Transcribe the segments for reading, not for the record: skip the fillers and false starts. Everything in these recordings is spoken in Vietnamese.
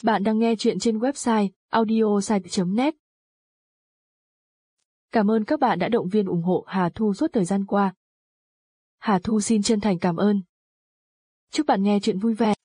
Bạn đang nghe chuyện trên website audiosite.net. Cảm ơn các bạn đã động viên ủng hộ Hà Thu suốt thời gian qua. Hà Thu xin chân thành cảm ơn. Chúc bạn nghe chuyện vui vẻ.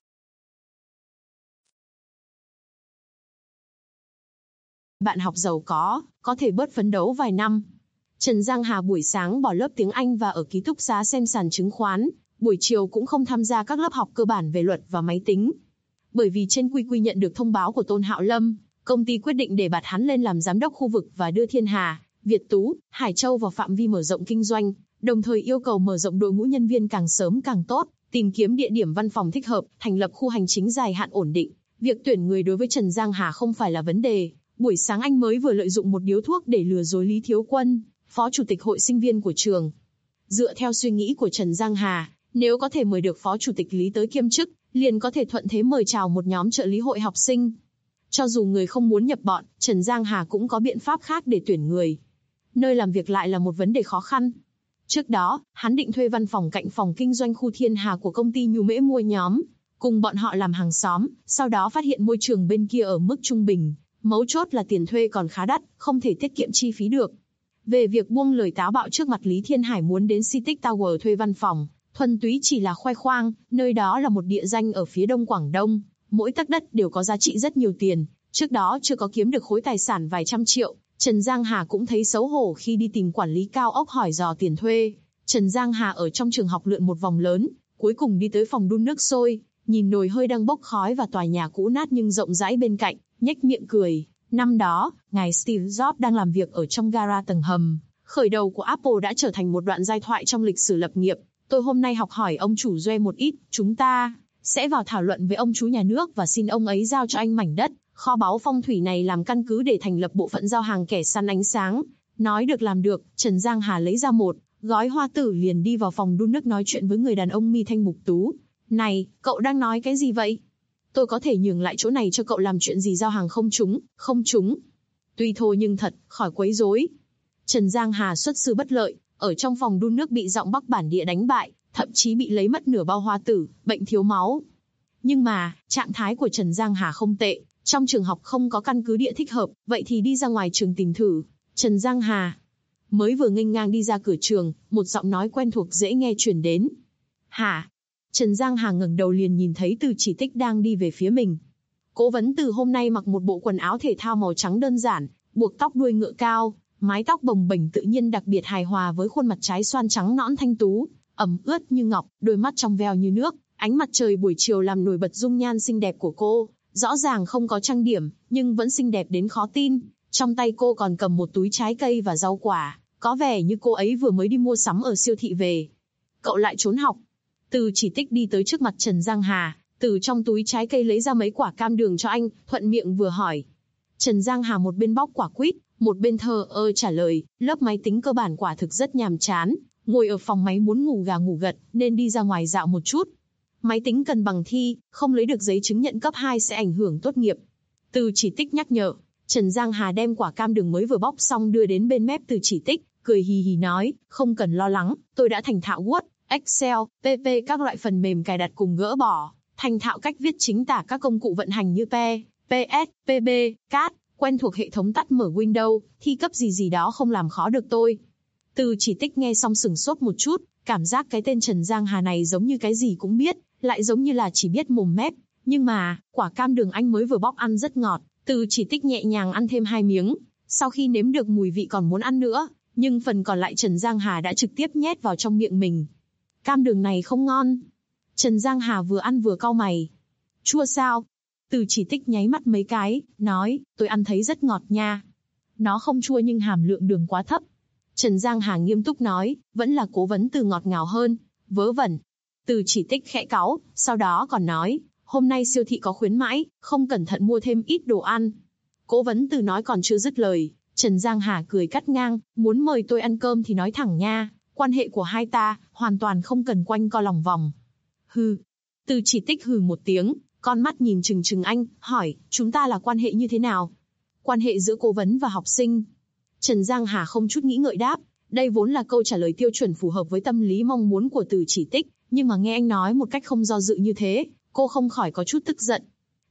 Bạn học giàu có thể bớt phấn đấu vài năm. Trần Giang Hà buổi sáng bỏ lớp tiếng Anh và ở ký túc xá xem sàn chứng khoán, buổi chiều cũng không tham gia các lớp học cơ bản về luật và máy tính. Bởi vì trên QQ nhận được thông báo của Tôn Hạo Lâm, công ty quyết định để bạt hắn lên làm giám đốc khu vực và đưa Thiên Hà, Việt Tú, Hải Châu vào phạm vi mở rộng kinh doanh, đồng thời yêu cầu mở rộng đội ngũ nhân viên càng sớm càng tốt, tìm kiếm địa điểm văn phòng thích hợp, thành lập khu hành chính dài hạn ổn định. Việc tuyển người đối với Trần Giang Hà không phải là vấn đề. Buổi sáng anh mới vừa lợi dụng một điếu thuốc để lừa dối Lý Thiếu Quân, phó chủ tịch hội sinh viên của trường. Dựa theo suy nghĩ của Trần Giang Hà, nếu có thể mời được phó chủ tịch Lý tới kiêm chức, liền có thể thuận thế mời chào một nhóm trợ lý hội học sinh. Cho dù người không muốn nhập bọn, Trần Giang Hà cũng có biện pháp khác để tuyển người. Nơi làm việc lại là một vấn đề khó khăn. Trước đó, hắn định thuê văn phòng cạnh phòng kinh doanh khu Thiên Hà của công ty Nhu Mễ mua nhóm, cùng bọn họ làm hàng xóm, sau đó phát hiện môi trường bên kia ở mức trung bình. Mấu chốt là tiền thuê còn khá đắt, không thể tiết kiệm chi phí được. Về việc buông lời táo bạo trước mặt Lý Thiên Hải muốn đến Citic Tower thuê văn phòng, thuần túy chỉ là khoe khoang, nơi đó là một địa danh ở phía đông Quảng Đông, mỗi tấc đất đều có giá trị rất nhiều tiền, trước đó chưa có kiếm được khối tài sản vài trăm triệu, Trần Giang Hà cũng thấy xấu hổ khi đi tìm quản lý cao ốc hỏi dò tiền thuê. Trần Giang Hà ở trong trường học lượn một vòng lớn, cuối cùng đi tới phòng đun nước sôi, nhìn nồi hơi đang bốc khói và tòa nhà cũ nát nhưng rộng rãi bên cạnh, nhếch miệng cười. Năm đó, ngài Steve Jobs đang làm việc ở trong gara tầng hầm. Khởi đầu của Apple đã trở thành một đoạn giai thoại trong lịch sử lập nghiệp. Tôi hôm nay học hỏi ông chủ Doe một ít, chúng ta sẽ vào thảo luận với ông chú nhà nước và xin ông ấy giao cho anh mảnh đất, kho báu phong thủy này làm căn cứ để thành lập bộ phận giao hàng kẻ săn ánh sáng. Nói được làm được, Trần Giang Hà lấy ra một gói hoa tử liền đi vào phòng đun nước nói chuyện với người đàn ông mi thanh mục tú. Này, cậu đang nói cái gì vậy? Tôi có thể nhường lại chỗ này cho cậu làm chuyện gì giao hàng không trúng. Tuy thô nhưng thật, khỏi quấy rối. Trần Giang Hà xuất sư bất lợi, ở trong phòng đun nước bị giọng Bắc bản địa đánh bại, thậm chí bị lấy mất nửa bao hoa tử, bệnh thiếu máu. Nhưng mà, trạng thái của Trần Giang Hà không tệ, trong trường học không có căn cứ địa thích hợp, vậy thì đi ra ngoài trường tìm thử. Trần Giang Hà mới vừa nghênh ngang đi ra cửa trường, một giọng nói quen thuộc dễ nghe truyền đến. Hả? Trần Giang Hà ngẩng đầu liền nhìn thấy Từ Chỉ Tích đang đi về phía mình. Cố Vấn Từ hôm nay mặc một bộ quần áo thể thao màu trắng đơn giản, buộc tóc đuôi ngựa cao, mái tóc bồng bềnh tự nhiên đặc biệt hài hòa với khuôn mặt trái xoan trắng nõn thanh tú, ẩm ướt như ngọc, đôi mắt trong veo như nước, ánh mặt trời buổi chiều làm nổi bật dung nhan xinh đẹp của cô, rõ ràng không có trang điểm, nhưng vẫn xinh đẹp đến khó tin. Trong tay cô còn cầm một túi trái cây và rau quả, có vẻ như cô ấy vừa mới đi mua sắm ở siêu thị về. Cậu lại trốn học? Từ Chỉ Tích đi tới trước mặt Trần Giang Hà, từ trong túi trái cây lấy ra mấy quả cam đường cho anh, thuận miệng vừa hỏi. Trần Giang Hà một bên bóc quả quýt, một bên thờ ơ trả lời, lớp máy tính cơ bản quả thực rất nhàm chán, ngồi ở phòng máy muốn ngủ gà ngủ gật, nên đi ra ngoài dạo một chút. Máy tính cần bằng thi, không lấy được giấy chứng nhận cấp 2 sẽ ảnh hưởng tốt nghiệp. Từ Chỉ Tích nhắc nhở. Trần Giang Hà đem quả cam đường mới vừa bóc xong đưa đến bên mép Từ Chỉ Tích, cười hì hì nói, không cần lo lắng, tôi đã thành thạo Word, Excel, PP các loại phần mềm cài đặt cùng gỡ bỏ, thành thạo cách viết chính tả các công cụ vận hành như P, PS, PB, CAD, quen thuộc hệ thống tắt mở Windows, thi cấp gì đó không làm khó được tôi. Từ Chỉ Tích nghe xong sửng sốt một chút, cảm giác cái tên Trần Giang Hà này giống như cái gì cũng biết, lại giống như là chỉ biết mồm mép. Nhưng mà, quả cam đường anh mới vừa bóc ăn rất ngọt, Từ Chỉ Tích nhẹ nhàng ăn thêm 2 miếng, sau khi nếm được mùi vị còn muốn ăn nữa, nhưng phần còn lại Trần Giang Hà đã trực tiếp nhét vào trong miệng mình. Cam đường này không ngon. Trần Giang Hà vừa ăn vừa cau mày. Chua sao? Từ Chỉ Tích nháy mắt mấy cái, nói, tôi ăn thấy rất ngọt nha. Nó không chua nhưng hàm lượng đường quá thấp. Trần Giang Hà nghiêm túc nói, vẫn là Cố Vấn Từ ngọt ngào hơn. Vớ vẩn. Từ Chỉ Tích khẽ cáu, sau đó còn nói, hôm nay siêu thị có khuyến mãi, không cẩn thận mua thêm ít đồ ăn. Cố Vấn Từ nói còn chưa dứt lời, Trần Giang Hà cười cắt ngang, muốn mời tôi ăn cơm thì nói thẳng nha, quan hệ của hai ta, hoàn toàn không cần quanh co lòng vòng. Hừ. Từ Chỉ Tích hừ một tiếng, con mắt nhìn trừng trừng anh, hỏi, chúng ta là quan hệ như thế nào? Quan hệ giữa cố vấn và học sinh. Trần Giang Hà không chút nghĩ ngợi đáp, đây vốn là câu trả lời tiêu chuẩn phù hợp với tâm lý mong muốn của Từ Chỉ Tích, nhưng mà nghe anh nói một cách không do dự như thế, cô không khỏi có chút tức giận.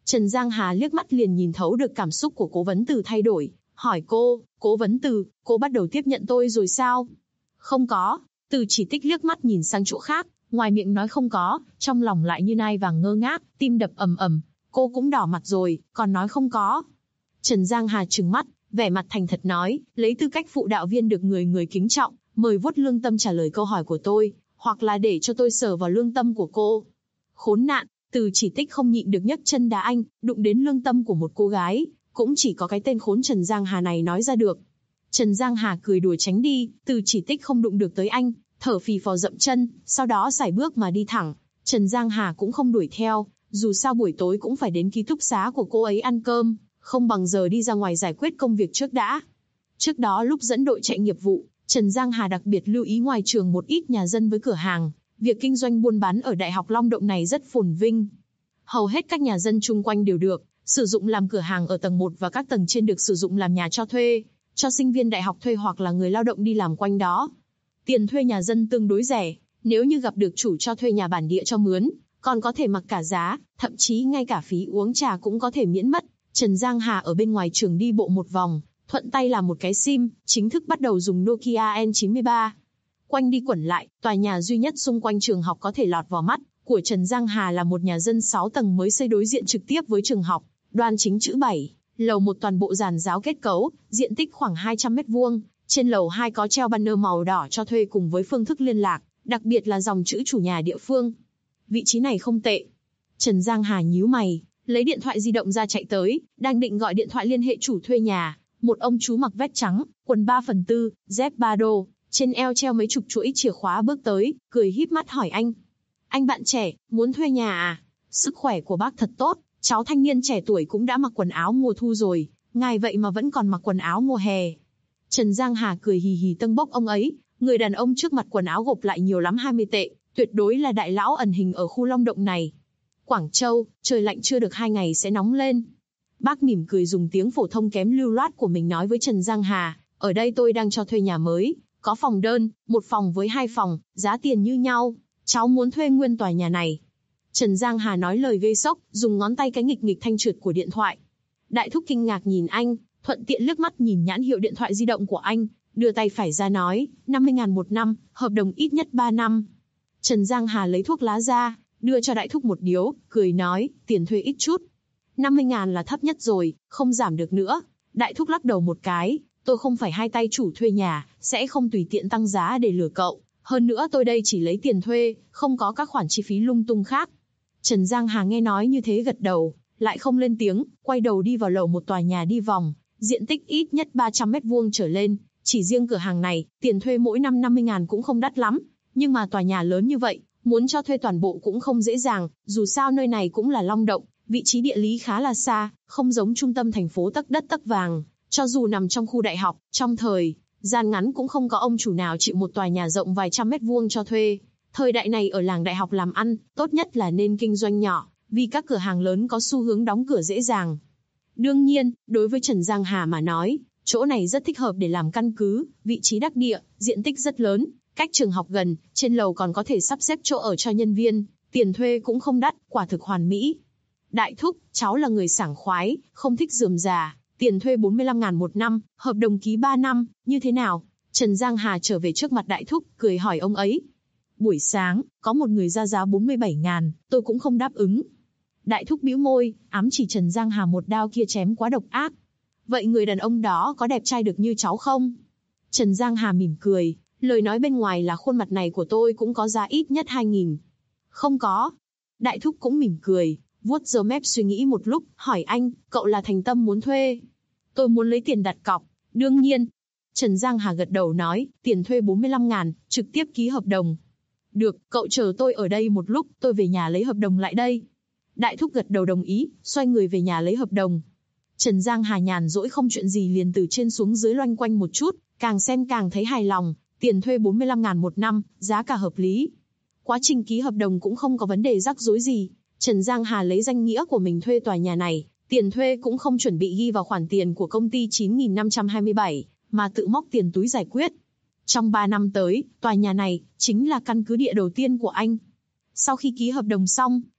Trần Giang Hà liếc mắt liền nhìn thấu được cảm xúc của Cố Vấn Từ thay đổi, hỏi cô, Cố Vấn Từ, cô bắt đầu tiếp nhận tôi rồi sao? Không có. Từ Chỉ Tích liếc mắt nhìn sang chỗ khác, ngoài miệng nói không có, trong lòng lại như nai vàng ngơ ngác, tim đập ầm ầm. Cô cũng đỏ mặt rồi, còn nói không có. Trần Giang Hà trừng mắt, vẻ mặt thành thật nói, lấy tư cách phụ đạo viên được người người kính trọng, mời vuốt lương tâm trả lời câu hỏi của tôi, hoặc là để cho tôi sờ vào lương tâm của cô. Khốn nạn. Từ Chỉ Tích không nhịn được nhấc chân đá anh, đụng đến lương tâm của một cô gái, cũng chỉ có cái tên khốn Trần Giang Hà này nói ra được. Trần Giang Hà cười đùa tránh đi, Từ Chỉ Tích không đụng được tới anh, thở phì phò dậm chân, sau đó sải bước mà đi thẳng. Trần Giang Hà cũng không đuổi theo, dù sao buổi tối cũng phải đến ký túc xá của cô ấy ăn cơm, không bằng giờ đi ra ngoài giải quyết công việc trước đã. Trước đó lúc dẫn đội chạy nghiệp vụ, Trần Giang Hà đặc biệt lưu ý ngoài trường một ít nhà dân với cửa hàng. Việc kinh doanh buôn bán ở Đại học Long Động này rất phồn vinh. Hầu hết các nhà dân chung quanh đều được sử dụng làm cửa hàng ở tầng 1 và các tầng trên được sử dụng làm nhà cho thuê, cho sinh viên đại học thuê hoặc là người lao động đi làm quanh đó. Tiền thuê nhà dân tương đối rẻ, nếu như gặp được chủ cho thuê nhà bản địa cho mướn, còn có thể mặc cả giá, thậm chí ngay cả phí uống trà cũng có thể miễn mất. Trần Giang Hà ở bên ngoài trường đi bộ một vòng, thuận tay làm một cái SIM, chính thức bắt đầu dùng Nokia N93. Quanh đi quẩn lại, tòa nhà duy nhất xung quanh trường học có thể lọt vào mắt của Trần Giang Hà là một nhà dân 6 tầng mới xây đối diện trực tiếp với trường học, đoan chính chữ 7, lầu 1 toàn bộ giàn giáo kết cấu, diện tích khoảng 200 m², trên lầu 2 có treo banner màu đỏ cho thuê cùng với phương thức liên lạc, đặc biệt là dòng chữ chủ nhà địa phương. Vị trí này không tệ. Trần Giang Hà nhíu mày, lấy điện thoại di động ra chạy tới, đang định gọi điện thoại liên hệ chủ thuê nhà, một ông chú mặc vest trắng, quần 3/4, dép ba đô, trên eo treo mấy chục chuỗi chìa khóa bước tới, cười híp mắt hỏi anh. Anh bạn trẻ, muốn thuê nhà à? Sức khỏe của bác thật tốt, cháu thanh niên trẻ tuổi cũng đã mặc quần áo mùa thu rồi, ngài vậy mà vẫn còn mặc quần áo mùa hè. Trần Giang Hà cười hì hì tâng bốc ông ấy, người đàn ông trước mặt quần áo gộp lại nhiều lắm 20 tệ, tuyệt đối là đại lão ẩn hình ở khu Long Động này. Quảng Châu, trời lạnh chưa được 2 ngày sẽ nóng lên. Bác mỉm cười dùng tiếng phổ thông kém lưu loát của mình nói với Trần Giang Hà, ở đây tôi đang cho thuê nhà mới, có phòng đơn, 1 phòng với 2 phòng, giá tiền như nhau, cháu muốn thuê nguyên tòa nhà này. Trần Giang Hà nói lời gây sốc, dùng ngón tay cái nghịch nghịch thanh trượt của điện thoại. Đại thúc kinh ngạc nhìn anh, thuận tiện liếc mắt nhìn nhãn hiệu điện thoại di động của anh, đưa tay phải ra nói, 50.000 một năm, hợp đồng ít nhất 3 năm. Trần Giang Hà lấy thuốc lá ra, đưa cho đại thúc một điếu, cười nói, tiền thuê ít chút. 50.000 là thấp nhất rồi, không giảm được nữa. Đại thúc lắc đầu một cái, tôi không phải hai tay chủ thuê nhà, sẽ không tùy tiện tăng giá để lừa cậu. Hơn nữa tôi đây chỉ lấy tiền thuê, không có các khoản chi phí lung tung khác. Trần Giang Hà nghe nói như thế gật đầu, lại không lên tiếng, quay đầu đi vào lầu một tòa nhà đi vòng, diện tích ít nhất 300 m² trở lên. Chỉ riêng cửa hàng này, tiền thuê mỗi năm 50.000 cũng không đắt lắm, nhưng mà tòa nhà lớn như vậy, muốn cho thuê toàn bộ cũng không dễ dàng, dù sao nơi này cũng là Long Động, vị trí địa lý khá là xa, không giống trung tâm thành phố tấc đất tấc vàng, cho dù nằm trong khu đại học, trong thời gian ngắn cũng không có ông chủ nào chịu một tòa nhà rộng vài trăm mét vuông cho thuê. Thời đại này ở làng đại học làm ăn, tốt nhất là nên kinh doanh nhỏ, vì các cửa hàng lớn có xu hướng đóng cửa dễ dàng. Đương nhiên, đối với Trần Giang Hà mà nói, chỗ này rất thích hợp để làm căn cứ, vị trí đắc địa, diện tích rất lớn, cách trường học gần, trên lầu còn có thể sắp xếp chỗ ở cho nhân viên, tiền thuê cũng không đắt, quả thực hoàn mỹ. Đại thúc, cháu là người sảng khoái, không thích rườm rà, tiền thuê 45.000 một năm, hợp đồng ký 3 năm, như thế nào? Trần Giang Hà trở về trước mặt đại thúc, cười hỏi ông ấy. Buổi sáng, có một người ra giá 47.000, tôi cũng không đáp ứng. Đại thúc bĩu môi, ám chỉ Trần Giang Hà một đao kia chém quá độc ác. Vậy người đàn ông đó có đẹp trai được như cháu không? Trần Giang Hà mỉm cười, lời nói bên ngoài là khuôn mặt này của tôi cũng có giá ít nhất 2.000. Không có. Đại thúc cũng mỉm cười, vuốt râu mép suy nghĩ một lúc, hỏi anh, cậu là thành tâm muốn thuê? Tôi muốn lấy tiền đặt cọc, đương nhiên. Trần Giang Hà gật đầu nói, tiền thuê 45.000, trực tiếp ký hợp đồng. Được, cậu chờ tôi ở đây một lúc, tôi về nhà lấy hợp đồng lại đây. Đại thúc gật đầu đồng ý, xoay người về nhà lấy hợp đồng. Trần Giang Hà nhàn rỗi không chuyện gì liền từ trên xuống dưới loanh quanh một chút, càng xem càng thấy hài lòng, tiền thuê 45.000 một năm, giá cả hợp lý. Quá trình ký hợp đồng cũng không có vấn đề rắc rối gì. Trần Giang Hà lấy danh nghĩa của mình thuê tòa nhà này, tiền thuê cũng không chuẩn bị ghi vào khoản tiền của công ty 9.527, mà tự móc tiền túi giải quyết. Trong 3 năm tới, tòa nhà này chính là căn cứ địa đầu tiên của anh. Sau khi ký hợp đồng xong,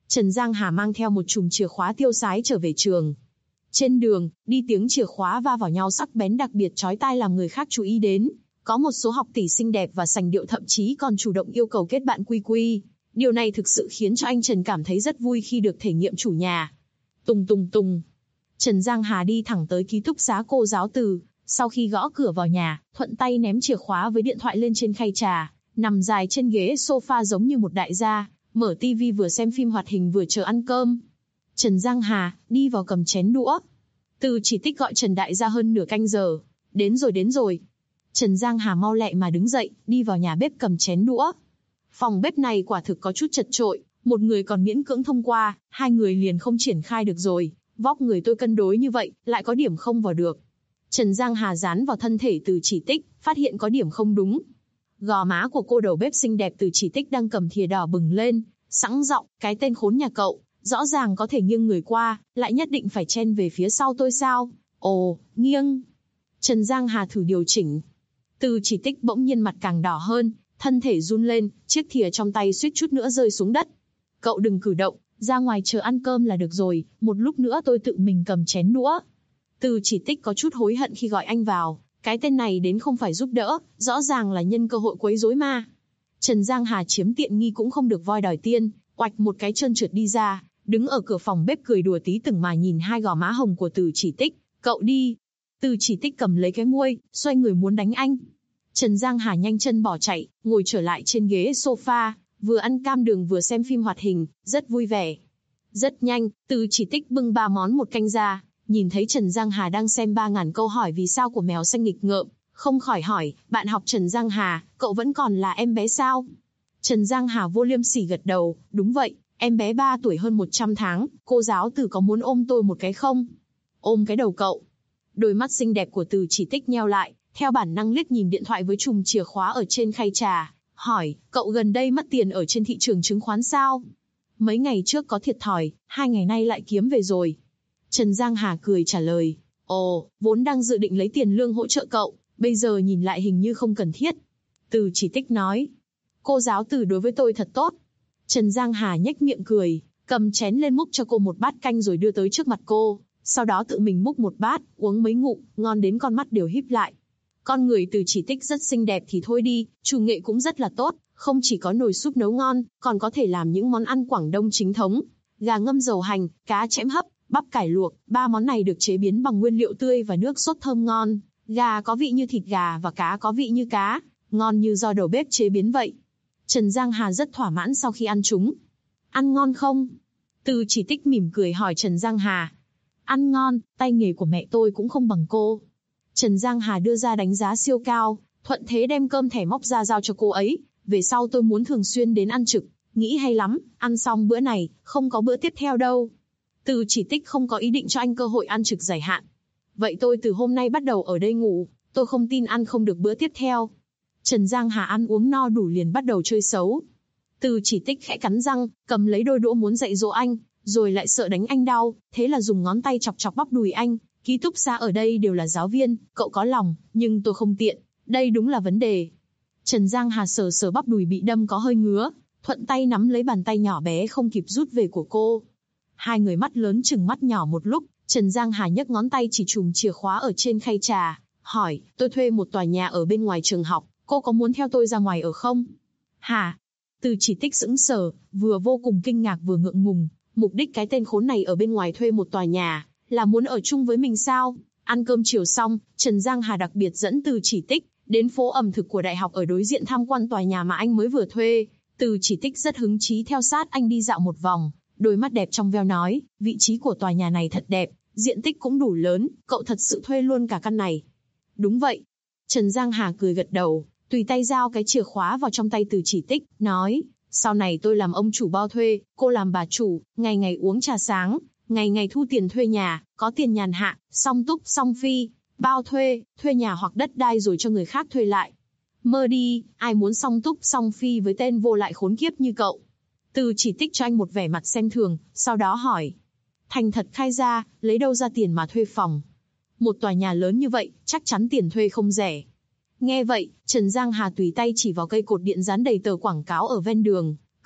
Trần Giang Hà mang theo một chùm chìa khóa tiêu sái trở về trường. Trên đường, đi tiếng chìa khóa va vào nhau sắc bén đặc biệt chói tai làm người khác chú ý đến. Có một số học tỷ xinh đẹp và sành điệu thậm chí còn chủ động yêu cầu kết bạn quy quy. Điều này thực sự khiến cho anh Trần cảm thấy rất vui khi được thể nghiệm chủ nhà. Tùng tùng tùng. Trần Giang Hà đi thẳng tới ký túc xá cô giáo Từ. Sau khi gõ cửa vào nhà, thuận tay ném chìa khóa với điện thoại lên trên khay trà, nằm dài trên ghế sofa giống như một đại gia, mở tivi vừa xem phim hoạt hình vừa chờ ăn cơm. Trần Giang Hà đi vào cầm chén đũa. Từ Chỉ Tích gọi Trần đại gia hơn nửa canh giờ. Đến rồi. Trần Giang Hà mau lẹ mà đứng dậy, đi vào nhà bếp cầm chén đũa. Phòng bếp này quả thực có chút chật chội, một người còn miễn cưỡng thông qua, hai người liền không triển khai được rồi. Vóc người tôi cân đối như vậy, lại có điểm không vào được. Trần Giang Hà dán vào thân thể Từ Chỉ Tích, phát hiện có điểm không đúng. Gò má của cô đầu bếp xinh đẹp Từ Chỉ Tích đang cầm thìa đỏ bừng lên, sẵn giọng, cái tên khốn nhà cậu, rõ ràng có thể nghiêng người qua, lại nhất định phải chen về phía sau tôi sao? Ồ, nghiêng. Trần Giang Hà thử điều chỉnh. Từ Chỉ Tích bỗng nhiên mặt càng đỏ hơn, thân thể run lên, chiếc thìa trong tay suýt chút nữa rơi xuống đất. Cậu đừng cử động, ra ngoài chờ ăn cơm là được rồi, một lúc nữa tôi tự mình cầm chén đũa. Từ Chỉ Tích có chút hối hận khi gọi anh vào, cái tên này đến không phải giúp đỡ, rõ ràng là nhân cơ hội quấy rối mà. Trần Giang Hà chiếm tiện nghi cũng không được voi đòi tiên, oạch một cái trơn trượt đi ra, đứng ở cửa phòng bếp cười đùa tí từng mà nhìn hai gò má hồng của Từ Chỉ Tích, cậu đi. Từ Chỉ Tích cầm lấy cái muôi, xoay người muốn đánh anh. Trần Giang Hà nhanh chân bỏ chạy, ngồi trở lại trên ghế sofa, vừa ăn cam đường vừa xem phim hoạt hình, rất vui vẻ. Rất nhanh, Từ Chỉ Tích bưng 3 món một canh ra, nhìn thấy Trần Giang Hà đang xem 3.000 câu hỏi vì sao của mèo xanh nghịch ngợm, không khỏi hỏi, bạn học Trần Giang Hà, cậu vẫn còn là em bé sao? Trần Giang Hà vô liêm sỉ gật đầu, đúng vậy, em bé 3 tuổi hơn 100 tháng, cô giáo Từ có muốn ôm tôi một cái không? Ôm cái đầu cậu. Đôi mắt xinh đẹp của Từ Chỉ Tích nheo lại, theo bản năng liếc nhìn điện thoại với chùm chìa khóa ở trên khay trà, hỏi, cậu gần đây mất tiền ở trên thị trường chứng khoán sao? Mấy ngày trước có thiệt thòi, 2 ngày nay lại kiếm về rồi. Trần Giang Hà cười trả lời, ồ, vốn đang dự định lấy tiền lương hỗ trợ cậu, bây giờ nhìn lại hình như không cần thiết. Từ Chỉ Tích nói, cô giáo Từ đối với tôi thật tốt. Trần Giang Hà nhếch miệng cười, cầm chén lên múc cho cô một bát canh rồi đưa tới trước mặt cô, sau đó tự mình múc một bát, uống mấy ngụm, ngon đến con mắt đều híp lại. Con người Từ Chỉ Tích rất xinh đẹp thì thôi đi, chủ nghệ cũng rất là tốt, không chỉ có nồi súp nấu ngon, còn có thể làm những món ăn Quảng Đông chính thống, gà ngâm dầu hành, cá chẽm hấp, bắp cải luộc, 3 món này được chế biến bằng nguyên liệu tươi và nước sốt thơm ngon. Gà có vị như thịt gà và cá có vị như cá, ngon như do đầu bếp chế biến vậy. Trần Giang Hà rất thỏa mãn sau khi ăn chúng. Ăn ngon không? Từ Chỉ Tích mỉm cười hỏi Trần Giang Hà. Ăn ngon, tay nghề của mẹ tôi cũng không bằng cô. Trần Giang Hà đưa ra đánh giá siêu cao, thuận thế đem cơm thẻ móc ra giao cho cô ấy. Về sau tôi muốn thường xuyên đến ăn trực, nghĩ hay lắm, ăn xong bữa này, không có bữa tiếp theo đâu. Từ Chỉ Tích không có ý định cho anh cơ hội ăn trực dài hạn. Vậy tôi từ hôm nay bắt đầu ở đây ngủ, tôi không tin ăn không được bữa tiếp theo. Trần Giang Hà ăn uống no đủ liền bắt đầu chơi xấu. Từ Chỉ Tích khẽ cắn răng, cầm lấy đôi đũa muốn dạy dỗ anh, rồi lại sợ đánh anh đau, thế là dùng ngón tay chọc chọc bắp đùi anh. Ký túc xá ở đây đều là giáo viên, cậu có lòng, nhưng tôi không tiện, đây đúng là vấn đề. Trần Giang Hà sờ sờ bắp đùi bị đâm có hơi ngứa, thuận tay nắm lấy bàn tay nhỏ bé không kịp rút về của cô. Hai người mắt lớn chừng mắt nhỏ một lúc, Trần Giang Hà nhấc ngón tay chỉ chùm chìa khóa ở trên khay trà, hỏi, tôi thuê một tòa nhà ở bên ngoài trường học, cô có muốn theo tôi ra ngoài ở không? Hả? Từ Chỉ Tích sững sờ, vừa vô cùng kinh ngạc vừa ngượng ngùng, mục đích cái tên khốn này ở bên ngoài thuê một tòa nhà, là muốn ở chung với mình sao? Ăn cơm chiều xong, Trần Giang Hà đặc biệt dẫn Từ Chỉ Tích đến phố ẩm thực của đại học ở đối diện tham quan tòa nhà mà anh mới vừa thuê. Từ Chỉ Tích rất hứng chí theo sát anh đi dạo một vòng, đôi mắt đẹp trong veo nói, vị trí của tòa nhà này thật đẹp, diện tích cũng đủ lớn, cậu thật sự thuê luôn cả căn này. Đúng vậy. Trần Giang Hà cười gật đầu, tùy tay giao cái chìa khóa vào trong tay Từ Chỉ Tích, nói, sau này tôi làm ông chủ bao thuê, cô làm bà chủ, ngày ngày uống trà sáng, ngày ngày thu tiền thuê nhà, có tiền nhàn hạ, song túc song phi, bao thuê, thuê nhà hoặc đất đai rồi cho người khác thuê lại. Mơ đi, ai muốn song túc song phi với tên vô lại khốn kiếp như cậu. Từ Chỉ Tích cho anh một vẻ mặt xem thường, sau đó hỏi. Thành thật khai ra, lấy đâu ra tiền mà thuê phòng? Một tòa nhà lớn như vậy, chắc chắn tiền thuê không rẻ. Nghe vậy, Trần Giang Hà tùy tay chỉ vào cây cột điện dán đầy tờ quảng cáo ở ven đường,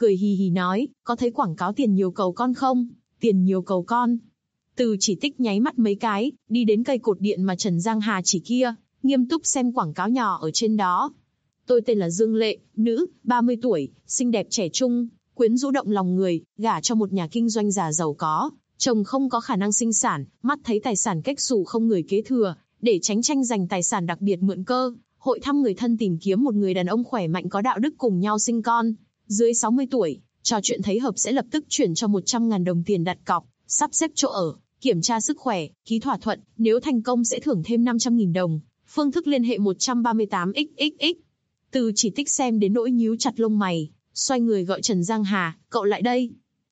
cười hì hì nói, có thấy quảng cáo tiền nhiều cầu con không? Tiền nhiều cầu con. Từ Chỉ Tích nháy mắt mấy cái, đi đến cây cột điện mà Trần Giang Hà chỉ kia, nghiêm túc xem quảng cáo nhỏ ở trên đó. Tôi tên là Dương Lệ, nữ, 30 tuổi, xinh đẹp trẻ trung, quyến rũ động lòng người, gả cho một nhà kinh doanh già giàu có, chồng không có khả năng sinh sản, mắt thấy tài sản kết xù không người kế thừa, để tránh tranh giành tài sản đặc biệt mượn cơ, hội thăm người thân tìm kiếm một người đàn ông khỏe mạnh có đạo đức cùng nhau sinh con, dưới 60 tuổi, trò chuyện thấy hợp sẽ lập tức chuyển cho 100.000 đồng tiền đặt cọc, sắp xếp chỗ ở, kiểm tra sức khỏe, ký thỏa thuận, nếu thành công sẽ thưởng thêm 500.000 đồng, phương thức liên hệ 138XXX. Từ Chỉ Tích xem đến nỗi nhíu chặt lông mày, xoay người gọi Trần Giang Hà, cậu lại đây.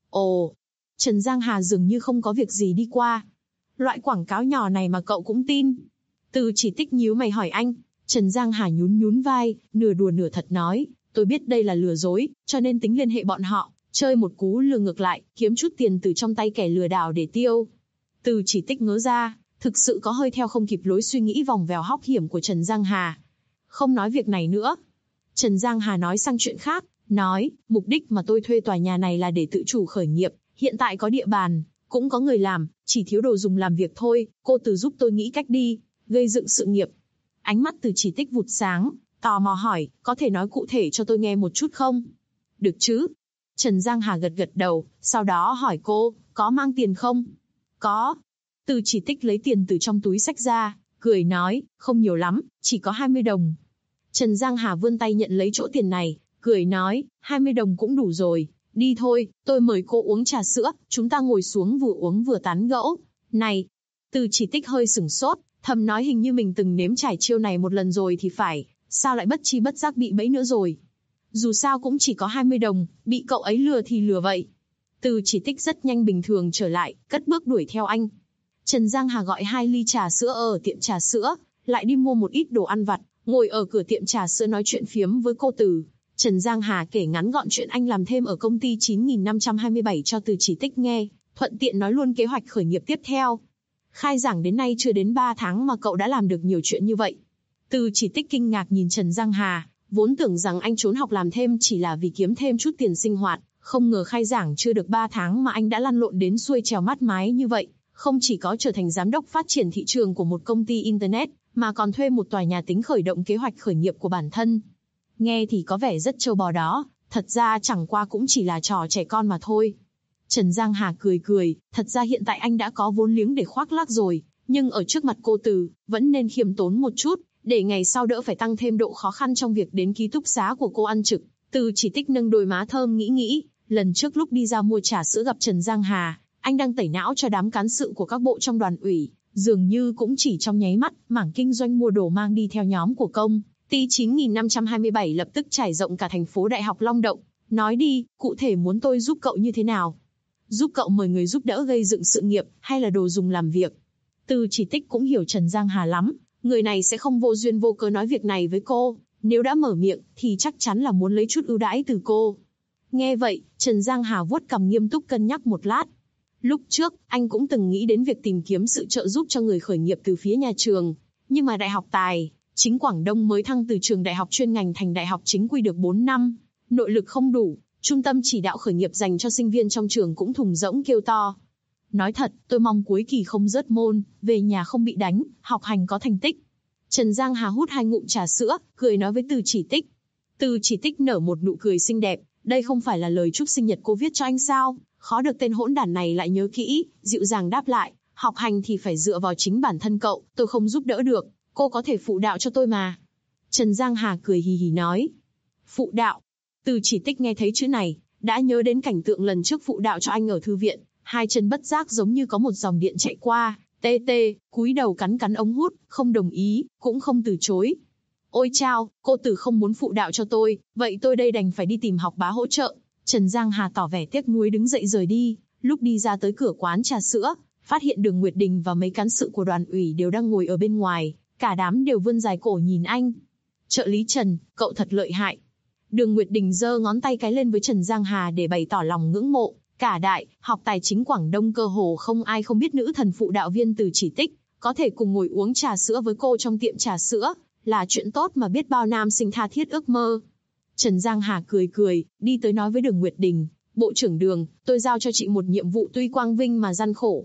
Ồ, Trần Giang Hà dường như không có việc gì đi qua. Loại quảng cáo nhỏ này mà cậu cũng tin. Từ Chỉ Tích nhíu mày hỏi anh. Trần Giang Hà nhún nhún vai, nửa đùa nửa thật nói, tôi biết đây là lừa dối, cho nên tính liên hệ bọn họ, chơi một cú lừa ngược lại, kiếm chút tiền từ trong tay kẻ lừa đảo để tiêu. Từ Chỉ Tích ngớ ra, thực sự có hơi theo không kịp lối suy nghĩ vòng vèo hóc hiểm của Trần Giang Hà. Không nói việc này nữa. Trần Giang Hà nói sang chuyện khác, nói, mục đích mà tôi thuê tòa nhà này là để tự chủ khởi nghiệp, hiện tại có địa bàn, cũng có người làm, chỉ thiếu đồ dùng làm việc thôi, cô Từ giúp tôi nghĩ cách đi, gây dựng sự nghiệp. Ánh mắt Từ Chỉ Tích vụt sáng, tò mò hỏi, có thể nói cụ thể cho tôi nghe một chút không? Được chứ? Trần Giang Hà gật gật đầu, sau đó hỏi cô, có mang tiền không? Có. Từ Chỉ Tích lấy tiền từ trong túi xách ra, cười nói, không nhiều lắm, chỉ có 20 đồng. Trần Giang Hà vươn tay nhận lấy chỗ tiền này, cười nói, 20 đồng cũng đủ rồi, đi thôi, tôi mời cô uống trà sữa, chúng ta ngồi xuống vừa uống vừa tán gẫu. Này, Từ Chỉ Tích hơi sửng sốt, thầm nói hình như mình từng nếm trải chiêu này một lần rồi thì phải, sao lại bất chi bất giác bị bẫy nữa rồi. Dù sao cũng chỉ có 20 đồng, bị cậu ấy lừa thì lừa vậy. Từ Chỉ Tích rất nhanh bình thường trở lại, cất bước đuổi theo anh. Trần Giang Hà gọi 2 ly trà sữa ở tiệm trà sữa, lại đi mua một ít đồ ăn vặt, ngồi ở cửa tiệm trà sữa nói chuyện phiếm với cô Từ. Trần Giang Hà kể ngắn gọn chuyện anh làm thêm ở công ty 9527 cho Từ Chỉ Tích nghe, thuận tiện nói luôn kế hoạch khởi nghiệp tiếp theo. Khai giảng đến nay chưa đến 3 tháng mà cậu đã làm được nhiều chuyện như vậy. Từ Chỉ Tích kinh ngạc nhìn Trần Giang Hà, vốn tưởng rằng anh trốn học làm thêm chỉ là vì kiếm thêm chút tiền sinh hoạt, không ngờ khai giảng chưa được 3 tháng mà anh đã lăn lộn đến xuôi trèo mắt mái như vậy, không chỉ có trở thành giám đốc phát triển thị trường của một công ty internet, mà còn thuê một tòa nhà tính khởi động kế hoạch khởi nghiệp của bản thân. Nghe thì có vẻ rất trâu bò đó, thật ra chẳng qua cũng chỉ là trò trẻ con mà thôi. Trần Giang Hà cười cười, thật ra hiện tại anh đã có vốn liếng để khoác lác rồi, nhưng ở trước mặt cô Từ, vẫn nên khiêm tốn một chút, để ngày sau đỡ phải tăng thêm độ khó khăn trong việc đến ký túc xá của cô ăn trực. Từ Chỉ Tích nâng đôi má thơm nghĩ, lần trước lúc đi ra mua trà sữa gặp Trần Giang Hà, anh đang tẩy não cho đám cán sự của các bộ trong đoàn ủy, dường như cũng chỉ trong nháy mắt, mảng kinh doanh mua đồ mang đi theo nhóm của công ty 9527 lập tức trải rộng cả thành phố Đại học Long Động. Nói đi, cụ thể muốn tôi giúp cậu như thế nào? Giúp cậu mời người giúp đỡ gây dựng sự nghiệp, hay là đồ dùng làm việc? Từ Chỉ Tích cũng hiểu Trần Giang Hà lắm, người này sẽ không vô duyên vô cớ nói việc này với cô, nếu đã mở miệng, thì chắc chắn là muốn lấy chút ưu đãi từ cô. Nghe vậy, Trần Giang Hà vuốt cằm nghiêm túc cân nhắc một lát. Lúc trước, anh cũng từng nghĩ đến việc tìm kiếm sự trợ giúp cho người khởi nghiệp từ phía nhà trường, nhưng mà Đại học Tài Chính Quảng Đông mới thăng từ trường đại học chuyên ngành thành đại học chính quy được 4 năm, nội lực không đủ, trung tâm chỉ đạo khởi nghiệp dành cho sinh viên trong trường cũng thùng rỗng kêu to. Nói thật, tôi mong cuối kỳ không rớt môn, về nhà không bị đánh, học hành có thành tích. Trần Giang Hà hút 2 ngụm trà sữa, cười nói với Từ Chỉ Tích. Từ Chỉ Tích nở một nụ cười xinh đẹp, đây không phải là lời chúc sinh nhật cô viết cho anh sao? Khó được tên hỗn đản này lại nhớ kỹ, dịu dàng đáp lại, học hành thì phải dựa vào chính bản thân cậu, tôi không giúp đỡ được, cô có thể phụ đạo cho tôi mà. Trần Giang Hà cười hì hì nói. Phụ đạo. Từ Chỉ Tích nghe thấy chữ này, đã nhớ đến cảnh tượng lần trước phụ đạo cho anh ở thư viện, hai chân bất giác giống như có một dòng điện chạy qua, tê tê, cúi đầu cắn cắn ống hút, không đồng ý, cũng không từ chối. Ôi chao, cô Từ không muốn phụ đạo cho tôi, vậy tôi đây đành phải đi tìm học bá hỗ trợ. Trần Giang Hà tỏ vẻ tiếc nuối đứng dậy rời đi, lúc đi ra tới cửa quán trà sữa, phát hiện Đường Nguyệt Đình và mấy cán sự của đoàn ủy đều đang ngồi ở bên ngoài, cả đám đều vươn dài cổ nhìn anh. Trợ lý Trần, cậu thật lợi hại. Đường Nguyệt Đình giơ ngón tay cái lên với Trần Giang Hà để bày tỏ lòng ngưỡng mộ. Cả Đại học Tài Chính Quảng Đông cơ hồ không ai không biết nữ thần phụ đạo viên Từ Chỉ Tích, có thể cùng ngồi uống trà sữa với cô trong tiệm trà sữa, là chuyện tốt mà biết bao nam sinh tha thiết ước mơ. Trần Giang Hà cười cười, đi tới nói với Đường Nguyệt Đình, Bộ trưởng Đường, tôi giao cho chị một nhiệm vụ tuy quang vinh mà gian khổ.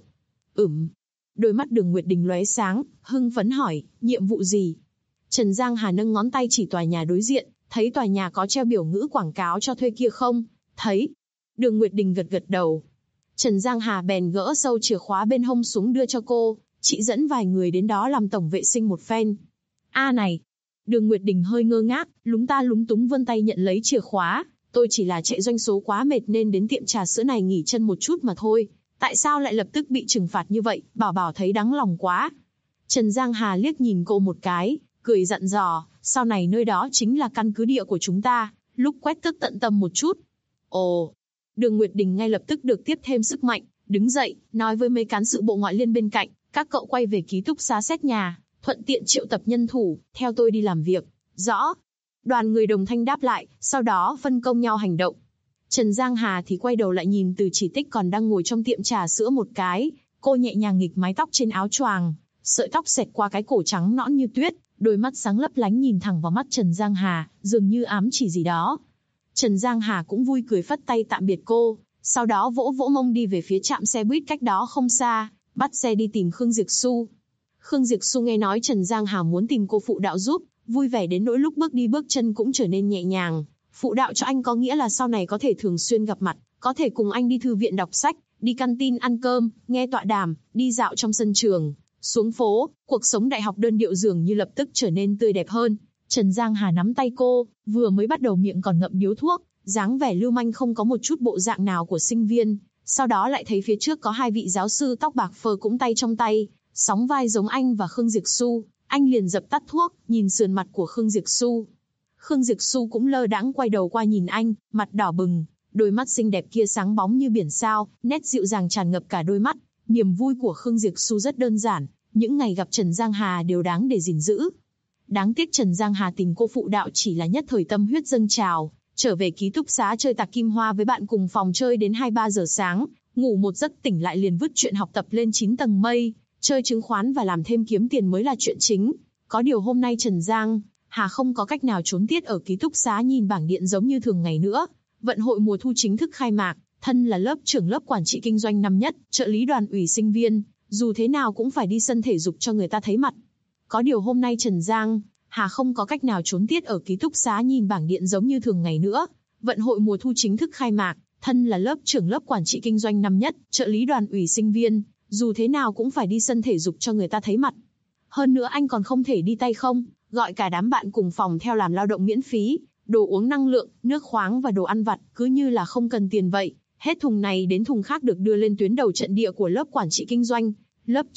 Đôi mắt Đường Nguyệt Đình lóe sáng, hưng phấn hỏi, nhiệm vụ gì? Trần Giang Hà nâng ngón tay chỉ tòa nhà đối diện, thấy tòa nhà có treo biểu ngữ quảng cáo cho thuê kia không? Thấy. Đường Nguyệt Đình gật gật đầu. Trần Giang Hà bèn gỡ sâu chìa khóa bên hông xuống đưa cho cô, chị dẫn vài người đến đó làm tổng vệ sinh một phen. Này. Đường Nguyệt Đình hơi ngơ ngác, lúng ta lúng túng vươn tay nhận lấy chìa khóa, tôi chỉ là chạy doanh số quá mệt nên đến tiệm trà sữa này nghỉ chân một chút mà thôi. Tại sao lại lập tức bị trừng phạt như vậy, bảo thấy đáng lòng quá. Trần Giang Hà liếc nhìn cô một cái, cười dặn dò, sau này nơi đó chính là căn cứ địa của chúng ta, lúc quét tước tận tâm một chút. Ồ, Đường Nguyệt Đình ngay lập tức được tiếp thêm sức mạnh, đứng dậy, nói với mấy cán sự Bộ Ngoại liên bên cạnh, các cậu quay về ký túc xá xét nhà, thuận tiện triệu tập nhân thủ, theo tôi đi làm việc. Rõ. Đoàn người đồng thanh đáp lại, sau đó phân công nhau hành động. Trần Giang Hà thì quay đầu lại nhìn Từ Chỉ Tích còn đang ngồi trong tiệm trà sữa một cái, cô nhẹ nhàng nghịch mái tóc trên áo choàng, sợi tóc xẹt qua cái cổ trắng nõn như tuyết, đôi mắt sáng lấp lánh nhìn thẳng vào mắt Trần Giang Hà, dường như ám chỉ gì đó. Trần Giang Hà cũng vui cười phất tay tạm biệt cô, sau đó vỗ vỗ mông đi về phía trạm xe buýt cách đó không xa, bắt xe đi tìm Khương Diệp Xu. Khương Diệp Xu nghe nói Trần Giang Hà muốn tìm cô phụ đạo giúp, vui vẻ đến nỗi lúc bước đi bước chân cũng trở nên nhẹ nhàng. Phụ đạo cho anh có nghĩa là sau này có thể thường xuyên gặp mặt, có thể cùng anh đi thư viện đọc sách, đi canteen ăn cơm, nghe tọa đàm, đi dạo trong sân trường, xuống phố, cuộc sống đại học đơn điệu dường như lập tức trở nên tươi đẹp hơn. Trần Giang Hà nắm tay cô, vừa mới bắt đầu miệng còn ngậm điếu thuốc, dáng vẻ lưu manh không có một chút bộ dạng nào của sinh viên, sau đó lại thấy phía trước có hai vị giáo sư tóc bạc phơ cũng tay trong tay, sóng vai giống anh và Khương Diệp Xu, anh liền dập tắt thuốc, nhìn sườn mặt của Khương Diệp Xu. Khương Diệp Xu cũng lơ đãng quay đầu qua nhìn anh, mặt đỏ bừng, đôi mắt xinh đẹp kia sáng bóng như biển sao, nét dịu dàng tràn ngập cả đôi mắt. Niềm vui của Khương Diệp Xu rất đơn giản, những ngày gặp Trần Giang Hà đều đáng để gìn giữ. Đáng tiếc Trần Giang Hà tìm cô phụ đạo chỉ là nhất thời tâm huyết dâng trào, trở về ký túc xá chơi tạc kim hoa với bạn cùng phòng chơi đến 2-3 giờ sáng, ngủ một giấc tỉnh lại liền vứt chuyện học tập lên 9 tầng mây, chơi chứng khoán và làm thêm kiếm tiền mới là chuyện chính. Có điều hôm nay Trần Giang Hà không có cách nào trốn tiết ở ký túc xá nhìn bảng điện giống như thường ngày nữa. Vận hội mùa thu chính thức khai mạc, thân là lớp trưởng lớp quản trị kinh doanh năm nhất, trợ lý đoàn ủy sinh viên, dù thế nào cũng phải đi sân thể dục cho người ta thấy mặt. Có điều hôm nay Trần Giang Hà không có cách nào trốn tiết ở ký túc xá nhìn bảng điện giống như thường ngày nữa. Vận hội mùa thu chính thức khai mạc, thân là lớp trưởng lớp quản trị kinh doanh năm nhất, trợ lý đoàn ủy sinh viên, dù thế nào cũng phải đi sân thể dục cho người ta thấy mặt. Hơn nữa anh còn không thể đi tay không, gọi cả đám bạn cùng phòng theo làm lao động miễn phí, đồ uống năng lượng, nước khoáng và đồ ăn vặt, cứ như là không cần tiền vậy. Hết thùng này đến thùng khác được đưa lên tuyến đầu trận địa của lớp quản trị kinh doanh. Lớp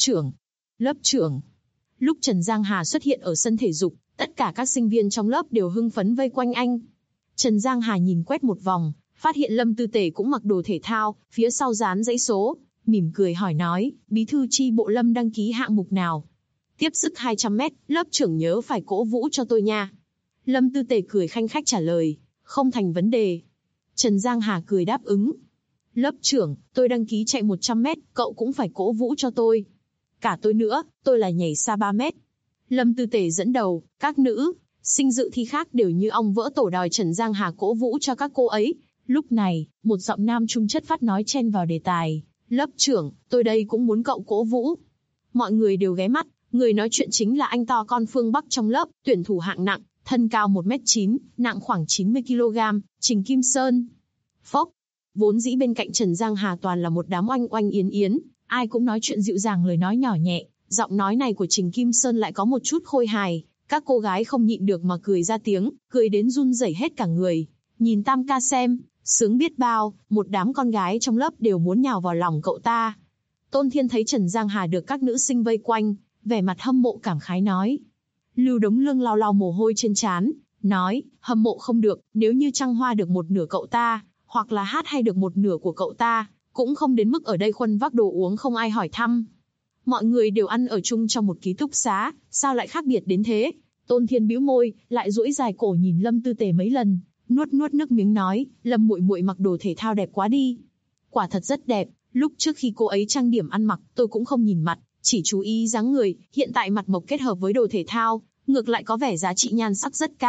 trưởng. Lúc Trần Giang Hà xuất hiện ở sân thể dục, tất cả các sinh viên trong lớp đều hưng phấn vây quanh anh. Trần Giang Hà nhìn quét một vòng, phát hiện Lâm Tư Tề cũng mặc đồ thể thao, phía sau dán dãy số, mỉm cười hỏi nói, bí thư chi bộ Lâm đăng ký hạng mục nào? Tiếp sức 200 mét, lớp trưởng nhớ phải cổ vũ cho tôi nha. Lâm Tư Tề cười khanh khách trả lời, không thành vấn đề. Trần Giang Hà cười đáp ứng. Lớp trưởng, tôi đăng ký chạy 100 mét, cậu cũng phải cổ vũ cho tôi. Cả tôi nữa, tôi là nhảy xa 3 mét. Lâm Tư Tề dẫn đầu, các nữ sinh dự thi khác đều như ong vỡ tổ đòi Trần Giang Hà cổ vũ cho các cô ấy. Lúc này, một giọng nam trung chất phát nói chen vào đề tài. Lớp trưởng, tôi đây cũng muốn cậu cổ vũ. Mọi người đều ghé mắt, người nói chuyện chính là anh to con phương Bắc trong lớp, tuyển thủ hạng nặng, thân cao 1m9, nặng khoảng 90kg, Trình Kim Sơn. Phốc, vốn dĩ bên cạnh Trần Giang Hà toàn là một đám oanh oanh yến yến, ai cũng nói chuyện dịu dàng lời nói nhỏ nhẹ, giọng nói này của Trình Kim Sơn lại có một chút khôi hài, các cô gái không nhịn được mà cười ra tiếng, cười đến run rẩy hết cả người. Nhìn Tam ca xem, sướng biết bao, một đám con gái trong lớp đều muốn nhào vào lòng cậu ta. Tôn Thiên thấy Trần Giang Hà được các nữ sinh vây quanh, vẻ mặt hâm mộ cảm khái nói. Lưu Đống Lương lau lau mồ hôi trên trán, nói, hâm mộ không được, nếu như Trăng Hoa được một nửa cậu ta, hoặc là Hát hay được một nửa của cậu ta, cũng không đến mức ở đây khuân vác đồ uống không ai hỏi thăm. Mọi người đều ăn ở chung trong một ký túc xá, sao lại khác biệt đến thế? Tôn Thiên bĩu môi, lại duỗi dài cổ nhìn Lâm Tư Tề mấy lần, nuốt nước miếng nói, Lâm muội muội mặc đồ thể thao đẹp quá đi. Quả thật rất đẹp, lúc trước khi cô ấy trang điểm ăn mặc, tôi cũng không nhìn mặt, chỉ chú ý dáng người, hiện tại mặt mộc kết hợp với đồ thể thao, ngược lại có vẻ giá trị nhan sắc rất cao,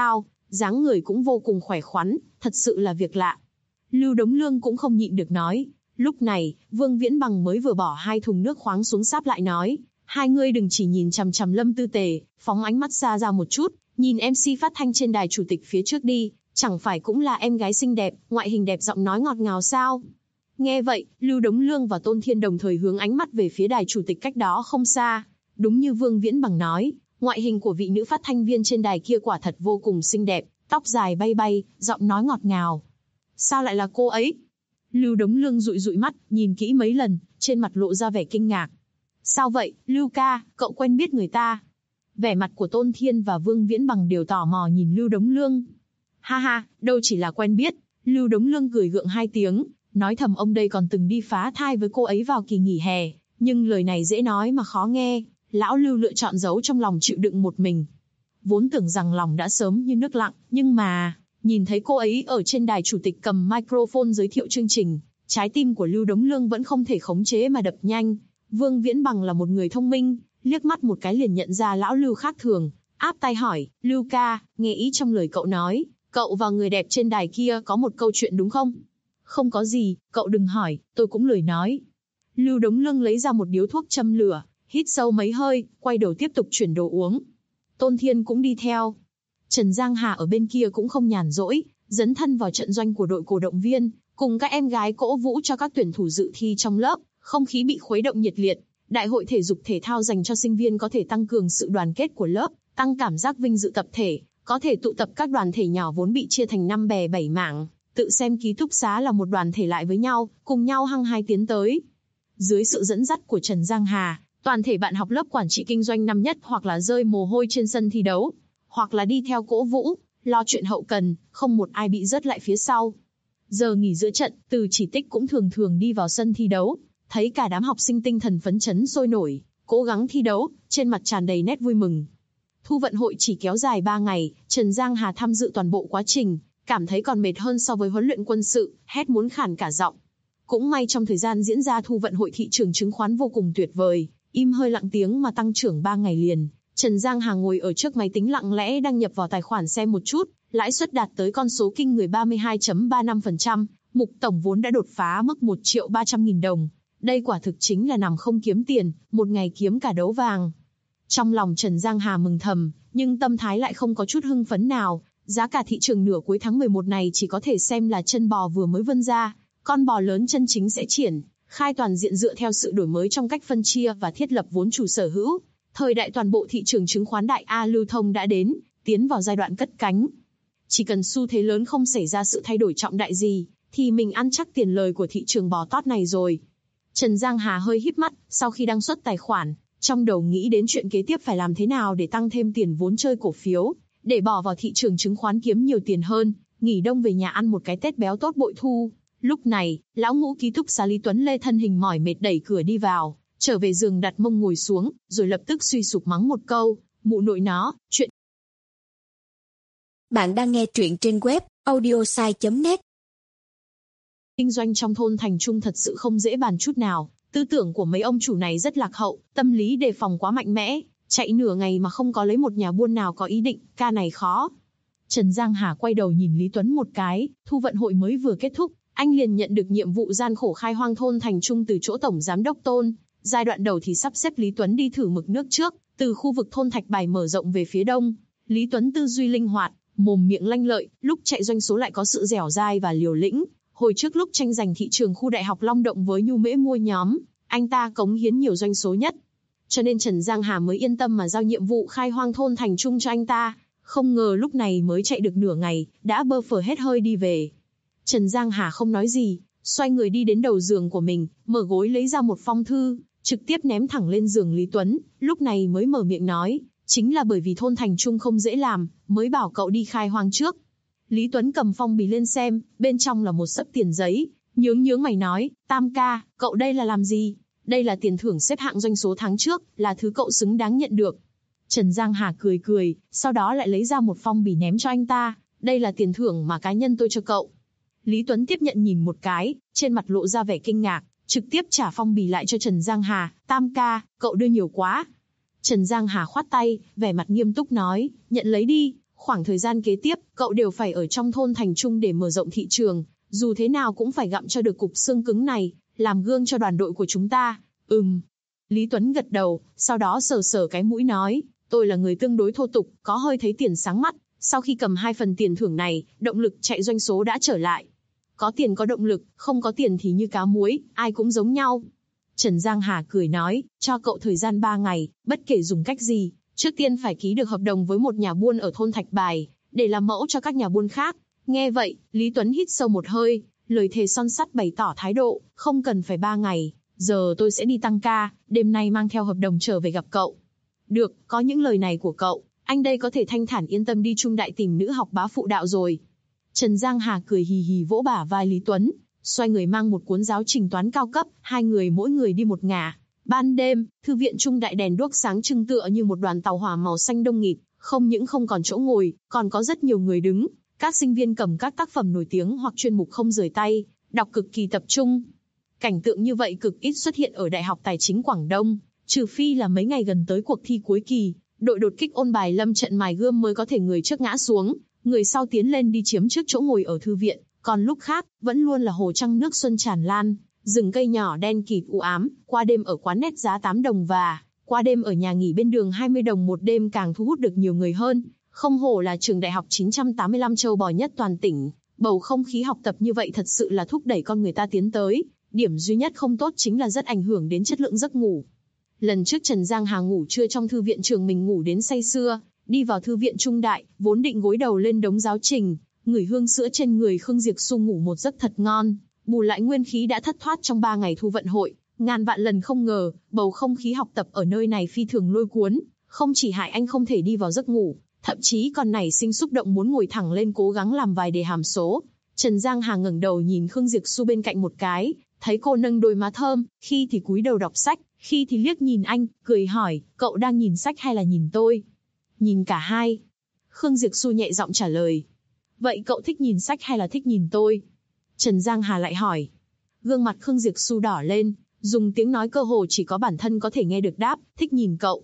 dáng người cũng vô cùng khỏe khoắn, thật sự là việc lạ. Lưu Đống Lương cũng không nhịn được nói. Lúc này, Vương Viễn Bằng mới vừa bỏ 2 thùng nước khoáng xuống sáp lại nói, hai ngươi đừng chỉ nhìn chằm chằm Lâm Tư Tề, phóng ánh mắt xa ra một chút, nhìn MC phát thanh trên đài chủ tịch phía trước đi, chẳng phải cũng là em gái xinh đẹp, ngoại hình đẹp, giọng nói ngọt ngào sao? Nghe vậy, Lưu Đống Lương và Tôn Thiên đồng thời hướng ánh mắt về phía đài chủ tịch cách đó không xa. Đúng như Vương Viễn Bằng nói, ngoại hình của vị nữ phát thanh viên trên đài kia quả thật vô cùng xinh đẹp, tóc dài bay bay, giọng nói ngọt ngào. Sao lại là cô ấy? Lưu Đống Lương dụi dụi mắt, nhìn kỹ mấy lần, trên mặt lộ ra vẻ kinh ngạc. Sao vậy, Lưu ca, cậu quen biết người ta? Vẻ mặt của Tôn Thiên và Vương Viễn Bằng đều tò mò nhìn Lưu Đống Lương. Ha ha, đâu chỉ là quen biết. Lưu Đống Lương cười gượng 2 tiếng, nói thầm ông đây còn từng đi phá thai với cô ấy vào kỳ nghỉ hè, nhưng lời này dễ nói mà khó nghe. Lão Lưu lựa chọn giấu trong lòng chịu đựng một mình. Vốn tưởng rằng lòng đã sớm như nước lặng, nhưng mà nhìn thấy cô ấy ở trên đài chủ tịch cầm microphone giới thiệu chương trình, trái tim của Lưu Đống Lương vẫn không thể khống chế mà đập nhanh. Vương Viễn Bằng là một người thông minh, liếc mắt một cái liền nhận ra lão Lưu khác thường, áp tay hỏi, Lưu ca, nghe ý trong lời cậu nói, cậu và người đẹp trên đài kia có một câu chuyện đúng không? Không có gì, cậu đừng hỏi, tôi cũng lười nói. Lưu Đống Lương lấy ra một điếu thuốc châm lửa, hít sâu mấy hơi, quay đầu tiếp tục chuyển đồ uống. Tôn Thiên cũng đi theo. Trần Giang Hà ở bên kia cũng không nhàn rỗi, dấn thân vào trận doanh của đội cổ động viên, cùng các em gái cổ vũ cho các tuyển thủ dự thi trong lớp, không khí bị khuấy động nhiệt liệt. Đại hội thể dục thể thao dành cho sinh viên có thể tăng cường sự đoàn kết của lớp, tăng cảm giác vinh dự tập thể, có thể tụ tập các đoàn thể nhỏ vốn bị chia thành 5 bè 7 mảng, tự xem ký túc xá là một đoàn thể lại với nhau, cùng nhau hăng hái tiến tới. Dưới sự dẫn dắt của Trần Giang Hà, toàn thể bạn học lớp quản trị kinh doanh năm nhất hoặc là rơi mồ hôi trên sân thi đấu, hoặc là đi theo cổ vũ, lo chuyện hậu cần, không một ai bị rớt lại phía sau. Giờ nghỉ giữa trận, Từ Chỉ Tích cũng thường thường đi vào sân thi đấu, thấy cả đám học sinh tinh thần phấn chấn sôi nổi, cố gắng thi đấu, trên mặt tràn đầy nét vui mừng. Thu vận hội chỉ kéo dài 3 ngày, Trần Giang Hà tham dự toàn bộ quá trình, cảm thấy còn mệt hơn so với huấn luyện quân sự, hét muốn khản cả giọng. Cũng may trong thời gian diễn ra thu vận hội thị trường chứng khoán vô cùng tuyệt vời, im hơi lặng tiếng mà tăng trưởng 3 ngày liền. Trần Giang Hà ngồi ở trước máy tính lặng lẽ đăng nhập vào tài khoản xem một chút, lãi suất đạt tới con số kinh người 32.35%, mục tổng vốn đã đột phá mức 1.300.000 đồng. Đây quả thực chính là nằm không kiếm tiền, một ngày kiếm cả đấu vàng. Trong lòng Trần Giang Hà mừng thầm, nhưng tâm thái lại không có chút hưng phấn nào. Giá cả thị trường nửa cuối tháng 11 này chỉ có thể xem là chân bò vừa mới vươn ra, con bò lớn chân chính sẽ triển khai toàn diện dựa theo sự đổi mới trong cách phân chia và thiết lập vốn chủ sở hữu. Thời đại toàn bộ thị trường chứng khoán đại A lưu thông đã đến, tiến vào giai đoạn cất cánh. Chỉ cần xu thế lớn không xảy ra sự thay đổi trọng đại gì, thì mình ăn chắc tiền lời của thị trường bò tót này rồi. Trần Giang Hà hơi híp mắt, sau khi đăng xuất tài khoản, trong đầu nghĩ đến chuyện kế tiếp phải làm thế nào để tăng thêm tiền vốn chơi cổ phiếu, để bỏ vào thị trường chứng khoán kiếm nhiều tiền hơn, nghỉ đông về nhà ăn một cái Tết béo tốt bội thu. Lúc này, lão ngũ ký túc xá Lý Tuấn Lê thân hình mỏi mệt đẩy cửa đi vào, trở về giường đặt mông ngồi xuống, rồi lập tức suy sụp mắng một câu, mụ nội nó, chuyện. Bạn đang nghe truyện trên web audiosai.net. Kinh doanh trong thôn thành trung thật sự không dễ bàn chút nào, tư tưởng của mấy ông chủ này rất lạc hậu, tâm lý đề phòng quá mạnh mẽ, chạy nửa ngày mà không có lấy một nhà buôn nào có ý định, ca này khó. Trần Giang Hà quay đầu nhìn Lý Tuấn một cái, thu vận hội mới vừa kết thúc, anh liền nhận được nhiệm vụ gian khổ khai hoang thôn thành trung từ chỗ tổng giám đốc Tôn. Giai đoạn đầu thì sắp xếp Lý Tuấn đi thử mực nước trước, từ khu vực thôn Thạch Bài mở rộng về phía đông. Lý Tuấn tư duy linh hoạt, mồm miệng lanh lợi, lúc chạy doanh số lại có sự dẻo dai và liều lĩnh. Hồi trước lúc tranh giành thị trường khu đại học Long Động với Nhu Mễ mua nhóm, anh ta cống hiến nhiều doanh số nhất. Cho nên Trần Giang Hà mới yên tâm mà giao nhiệm vụ khai hoang thôn thành trung cho anh ta. Không ngờ lúc này mới chạy được nửa ngày, đã bơ phờ hết hơi đi về. Trần Giang Hà không nói gì, xoay người đi đến đầu giường của mình, mở gối lấy ra một phong thư, trực tiếp ném thẳng lên giường Lý Tuấn, lúc này mới mở miệng nói, chính là bởi vì thôn thành trung không dễ làm, mới bảo cậu đi khai hoang trước. Lý Tuấn cầm phong bì lên xem, bên trong là một xấp tiền giấy, nhướng mày nói, Tam ca, cậu đây là làm gì? Đây là tiền thưởng xếp hạng doanh số tháng trước, là thứ cậu xứng đáng nhận được. Trần Giang Hà cười, sau đó lại lấy ra một phong bì ném cho anh ta, đây là tiền thưởng mà cá nhân tôi cho cậu. Lý Tuấn tiếp nhận nhìn một cái, trên mặt lộ ra vẻ kinh ngạc, trực tiếp trả phong bì lại cho Trần Giang Hà, Tam ca, cậu đưa nhiều quá. Trần Giang Hà khoát tay, vẻ mặt nghiêm túc nói, nhận lấy đi, Khoảng thời gian kế tiếp, cậu đều phải ở trong thôn thành trung để mở rộng thị trường, dù thế nào cũng phải gặm cho được cục xương cứng này, làm gương cho đoàn đội của chúng ta. Lý Tuấn gật đầu, sau đó sờ sờ cái mũi nói, tôi là người tương đối thô tục, có hơi thấy tiền sáng mắt, sau khi cầm 2 phần tiền thưởng này, động lực chạy doanh số đã trở lại. Có tiền có động lực, không có tiền thì như cá muối, ai cũng giống nhau. Trần Giang Hà cười nói, cho cậu thời gian 3 ngày, bất kể dùng cách gì, trước tiên phải ký được hợp đồng với một nhà buôn ở thôn Thạch Bài, để làm mẫu cho các nhà buôn khác. Nghe vậy, Lý Tuấn hít sâu một hơi, lời thề son sắt bày tỏ thái độ, không cần phải 3 ngày, giờ tôi sẽ đi tăng ca, đêm nay mang theo hợp đồng trở về gặp cậu. Được, có những lời này của cậu, anh đây có thể thanh thản yên tâm đi Trung Đại tìm nữ học bá phụ đạo rồi. Trần Giang Hà cười hì hì vỗ bả vai Lý Tuấn, xoay người mang một cuốn giáo trình toán cao cấp, hai người mỗi người đi một ngả. Ban đêm, thư viện Trung Đại đèn đuốc sáng trưng tựa như một đoàn tàu hỏa màu xanh đông nghịt, không những không còn chỗ ngồi, còn có rất nhiều người đứng. Các sinh viên cầm các tác phẩm nổi tiếng hoặc chuyên mục không rời tay, đọc cực kỳ tập trung. Cảnh tượng như vậy cực ít xuất hiện ở Đại học Tài chính Quảng Đông, trừ phi là mấy ngày gần tới cuộc thi cuối kỳ, đội đột kích ôn bài lâm trận mài gươm mới có thể người trước ngã xuống, người sau tiến lên đi chiếm trước chỗ ngồi ở thư viện, còn lúc khác, vẫn luôn là hồ trăng nước xuân tràn lan, rừng cây nhỏ đen kịt u ám, qua đêm ở quán nét giá 8 đồng và qua đêm ở nhà nghỉ bên đường 20 đồng một đêm càng thu hút được nhiều người hơn. Không hổ là trường đại học 985 châu bò nhất toàn tỉnh, bầu không khí học tập như vậy thật sự là thúc đẩy con người ta tiến tới. Điểm duy nhất không tốt chính là rất ảnh hưởng đến chất lượng giấc ngủ. Lần trước Trần Giang Hà ngủ trưa trong thư viện trường mình ngủ đến say sưa, đi vào thư viện Trung Đại, vốn định gối đầu lên đống giáo trình, ngửi hương sữa trên người Khương Diệp Xu ngủ một giấc thật ngon, bù lại nguyên khí đã thất thoát trong 3 ngày thu vận hội, ngàn vạn lần không ngờ, bầu không khí học tập ở nơi này phi thường lôi cuốn, không chỉ hại anh không thể đi vào giấc ngủ, thậm chí còn nảy sinh xúc động muốn ngồi thẳng lên cố gắng làm vài đề hàm số. Trần Giang Hà ngẩng đầu nhìn Khương Diệp Xu bên cạnh một cái, thấy cô nâng đôi má thơm, khi thì cúi đầu đọc sách, khi thì liếc nhìn anh, cười hỏi, cậu đang nhìn sách hay là nhìn tôi? Nhìn cả hai. Khương Diệp Xu nhẹ giọng trả lời. Vậy cậu thích nhìn sách hay là thích nhìn tôi? Trần Giang Hà lại hỏi. Gương mặt Khương Diệp Xu đỏ lên, dùng tiếng nói cơ hồ chỉ có bản thân có thể nghe được đáp, thích nhìn cậu.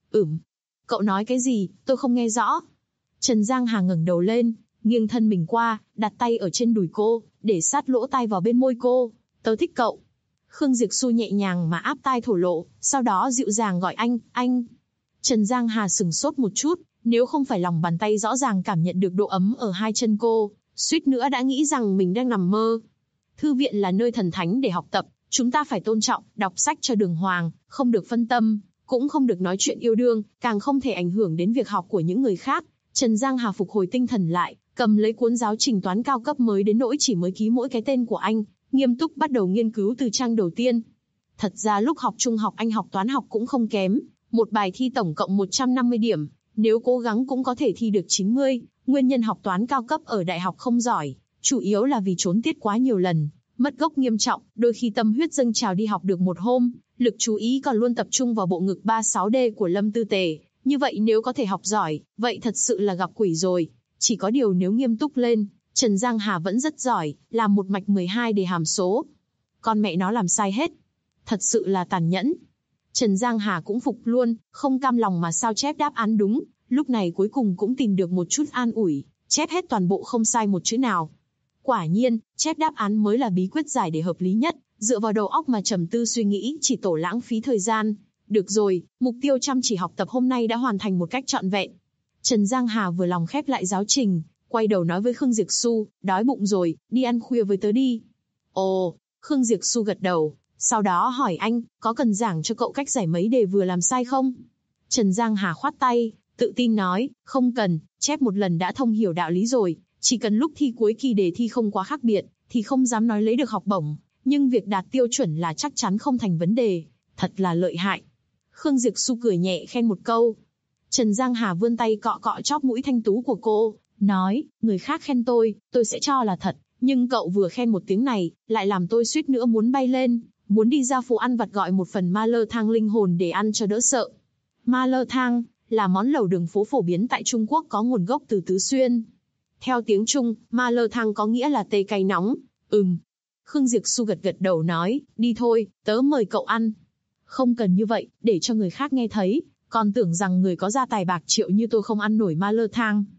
Cậu nói cái gì, tôi không nghe rõ. Trần Giang Hà ngẩng đầu lên, nghiêng thân mình qua, đặt tay ở trên đùi cô, để sát lỗ tai vào bên môi cô. Tớ thích cậu. Khương Diệp Xu nhẹ nhàng mà áp tai thổ lộ, sau đó dịu dàng gọi anh. Trần Giang Hà sửng sốt một chút, nếu không phải lòng bàn tay rõ ràng cảm nhận được độ ấm ở hai chân cô, suýt nữa đã nghĩ rằng mình đang nằm mơ. Thư viện là nơi thần thánh để học tập, chúng ta phải tôn trọng, đọc sách cho đường hoàng, không được phân tâm, cũng không được nói chuyện yêu đương, càng không thể ảnh hưởng đến việc học của những người khác. Trần Giang Hà phục hồi tinh thần lại, cầm lấy cuốn giáo trình toán cao cấp mới đến nỗi chỉ mới ký mỗi cái tên của anh, nghiêm túc bắt đầu nghiên cứu từ trang đầu tiên. Thật ra lúc học trung học anh học toán học cũng không kém, một bài thi tổng cộng 150 điểm, nếu cố gắng cũng có thể thi được 90. Nguyên nhân học toán cao cấp ở đại học không giỏi, chủ yếu là vì trốn tiết quá nhiều lần, mất gốc nghiêm trọng, đôi khi tâm huyết dâng trào đi học được một hôm, lực chú ý còn luôn tập trung vào bộ ngực 36D của Lâm Tư Tề. Như vậy nếu có thể học giỏi, vậy thật sự là gặp quỷ rồi. Chỉ có điều nếu nghiêm túc lên, Trần Giang Hà vẫn rất giỏi, làm một mạch 12 đề hàm số. Con mẹ nó làm sai hết. Thật sự là tàn nhẫn. Trần Giang Hà cũng phục luôn, không cam lòng mà sao chép đáp án đúng, lúc này cuối cùng cũng tìm được một chút an ủi, chép hết toàn bộ không sai một chữ nào. Quả nhiên, chép đáp án mới là bí quyết giải để hợp lý nhất, dựa vào đầu óc mà trầm tư suy nghĩ chỉ tổ lãng phí thời gian. Được rồi, mục tiêu chăm chỉ học tập hôm nay đã hoàn thành một cách trọn vẹn. Trần Giang Hà vừa lòng khép lại giáo trình, quay đầu nói với Khương Diệp Xu, đói bụng rồi, đi ăn khuya với tớ đi. Ồ, Khương Diệp Xu gật đầu, sau đó hỏi anh, có cần giảng cho cậu cách giải mấy đề vừa làm sai không? Trần Giang Hà khoát tay, tự tin nói, không cần, chép một lần đã thông hiểu đạo lý rồi, chỉ cần lúc thi cuối kỳ đề thi không quá khác biệt, thì không dám nói lấy được học bổng, nhưng việc đạt tiêu chuẩn là chắc chắn không thành vấn đề, thật là lợi hại. Khương Diệp Xu cười nhẹ khen một câu. Trần Giang Hà vươn tay cọ cọ chóp mũi thanh tú của cô, nói, người khác khen tôi sẽ cho là thật, nhưng cậu vừa khen một tiếng này, lại làm tôi suýt nữa muốn bay lên, muốn đi ra phố ăn vặt gọi một phần ma lơ thang linh hồn để ăn cho đỡ sợ. Ma lơ thang là món lẩu đường phố phổ biến tại Trung Quốc có nguồn gốc từ Tứ Xuyên. Theo tiếng Trung, ma lơ thang có nghĩa là tê cay nóng. Khương Diệp Xu gật gật đầu nói, đi thôi, tớ mời cậu ăn. Không cần như vậy, để cho người khác nghe thấy, còn tưởng rằng người có gia tài bạc triệu như tôi không ăn nổi ma lơ thang.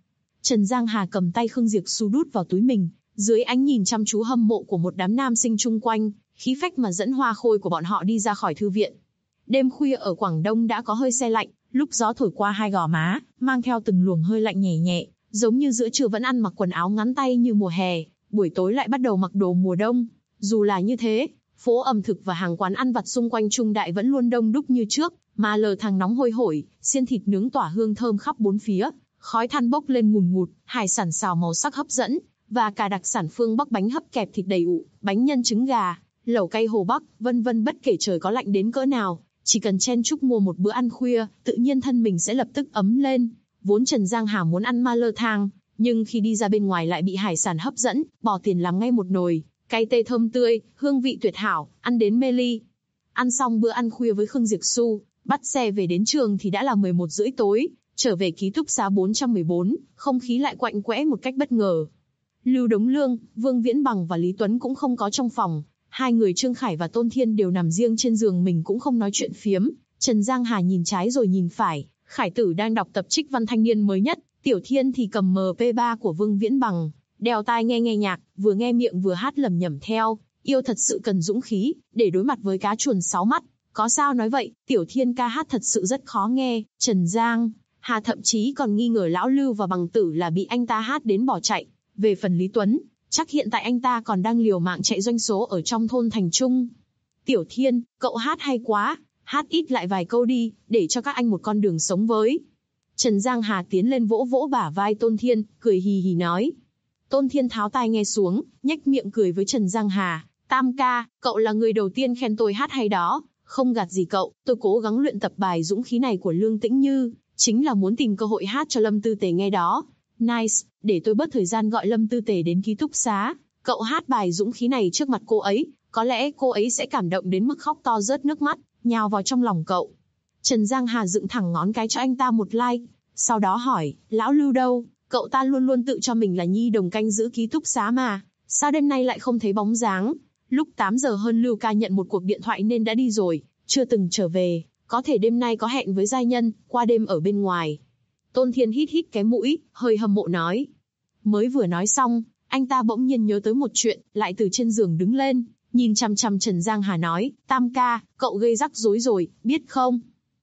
Trần Giang Hà cầm tay Khương Diệp Xu đút vào túi mình, dưới ánh nhìn chăm chú hâm mộ của một đám nam sinh chung quanh, khí phách mà dẫn Hoa Khôi của bọn họ đi ra khỏi thư viện. Đêm khuya ở Quảng Đông đã có hơi se lạnh, lúc gió thổi qua hai gò má, mang theo từng luồng hơi lạnh nhẹ nhẹ, giống như giữa trưa vẫn ăn mặc quần áo ngắn tay như mùa hè, buổi tối lại bắt đầu mặc đồ mùa đông. Dù là như thế, phố ẩm thực và hàng quán ăn vặt xung quanh Trung Đại vẫn luôn đông đúc như trước, mà lờ thang nóng hôi hổi, xiên thịt nướng tỏa hương thơm khắp bốn phía, khói than bốc lên ngùn ngụt, hải sản xào màu sắc hấp dẫn, và cả đặc sản phương Bắc bánh hấp kẹp thịt đầy ụ, bánh nhân trứng gà, lẩu cay Hồ Bắc, vân vân. Bất kể trời có lạnh đến cỡ nào, chỉ cần chen chúc mua một bữa ăn khuya, tự nhiên thân mình sẽ lập tức ấm lên. Vốn Trần Giang Hà muốn ăn ma lơ thang, nhưng khi đi ra bên ngoài lại bị hải sản hấp dẫn, bỏ tiền làm ngay một nồi, cay tê thơm tươi, hương vị tuyệt hảo, ăn đến mê ly. Ăn xong bữa ăn khuya với Khương Diệp Xu, bắt xe về đến trường thì đã là 11 rưỡi tối, trở về ký túc xá 414, không khí lại quạnh quẽ một cách bất ngờ. Lưu Đống Lương, Vương Viễn Bằng và Lý Tuấn cũng không có trong phòng, hai người Trương Khải và Tôn Thiên đều nằm riêng trên giường mình cũng không nói chuyện phiếm. Trần Giang Hà nhìn trái rồi nhìn phải, Khải Tử đang đọc tập trích văn thanh niên mới nhất, Tiểu Thiên thì cầm MP3 của Vương Viễn Bằng, đeo tai nghe nhạc, vừa nghe miệng vừa hát lẩm nhẩm theo. Yêu thật sự cần dũng khí, để đối mặt với cá chuồn 6 mắt. Có sao nói vậy, Tiểu Thiên ca hát thật sự rất khó nghe. Trần Giang Hà thậm chí còn nghi ngờ lão Lưu và Bằng Tử là bị anh ta hát đến bỏ chạy. Về phần Lý Tuấn, chắc hiện tại anh ta còn đang liều mạng chạy doanh số ở trong thôn thành trung. Tiểu Thiên, cậu hát hay quá, hát ít lại vài câu đi, để cho các anh một con đường sống với. Trần Giang Hà tiến lên vỗ vỗ bả vai Tôn Thiên, cười hì hì nói. Tôn Thiên tháo tai nghe xuống, nhếch miệng cười với Trần Giang Hà. Tam ca, cậu là người đầu tiên khen tôi hát hay đó, không gạt gì cậu, tôi cố gắng luyện tập bài dũng khí này của Lương Tĩnh Như, chính là muốn tìm cơ hội hát cho Lâm Tư Tề nghe đó. Nice, để tôi bớt thời gian gọi Lâm Tư Tề đến ký túc xá, cậu hát bài dũng khí này trước mặt cô ấy, có lẽ cô ấy sẽ cảm động đến mức khóc to rớt nước mắt, nhào vào trong lòng cậu. Trần Giang Hà dựng thẳng ngón cái cho anh ta một like, sau đó hỏi, lão Lưu đâu, cậu ta luôn luôn tự cho mình là nhi đồng canh giữ ký túc xá mà, sao đêm nay lại không thấy bóng dáng? Lúc 8 giờ hơn Lưu ca nhận một cuộc điện thoại nên đã đi rồi, chưa từng trở về, có thể đêm nay có hẹn với giai nhân, qua đêm ở bên ngoài. Tôn Thiên hít hít cái mũi, hơi hâm mộ nói. Mới vừa nói xong, anh ta bỗng nhiên nhớ tới một chuyện, lại từ trên giường đứng lên, nhìn chằm chằm Trần Giang Hà nói, Tam ca, cậu gây rắc rối rồi, biết không?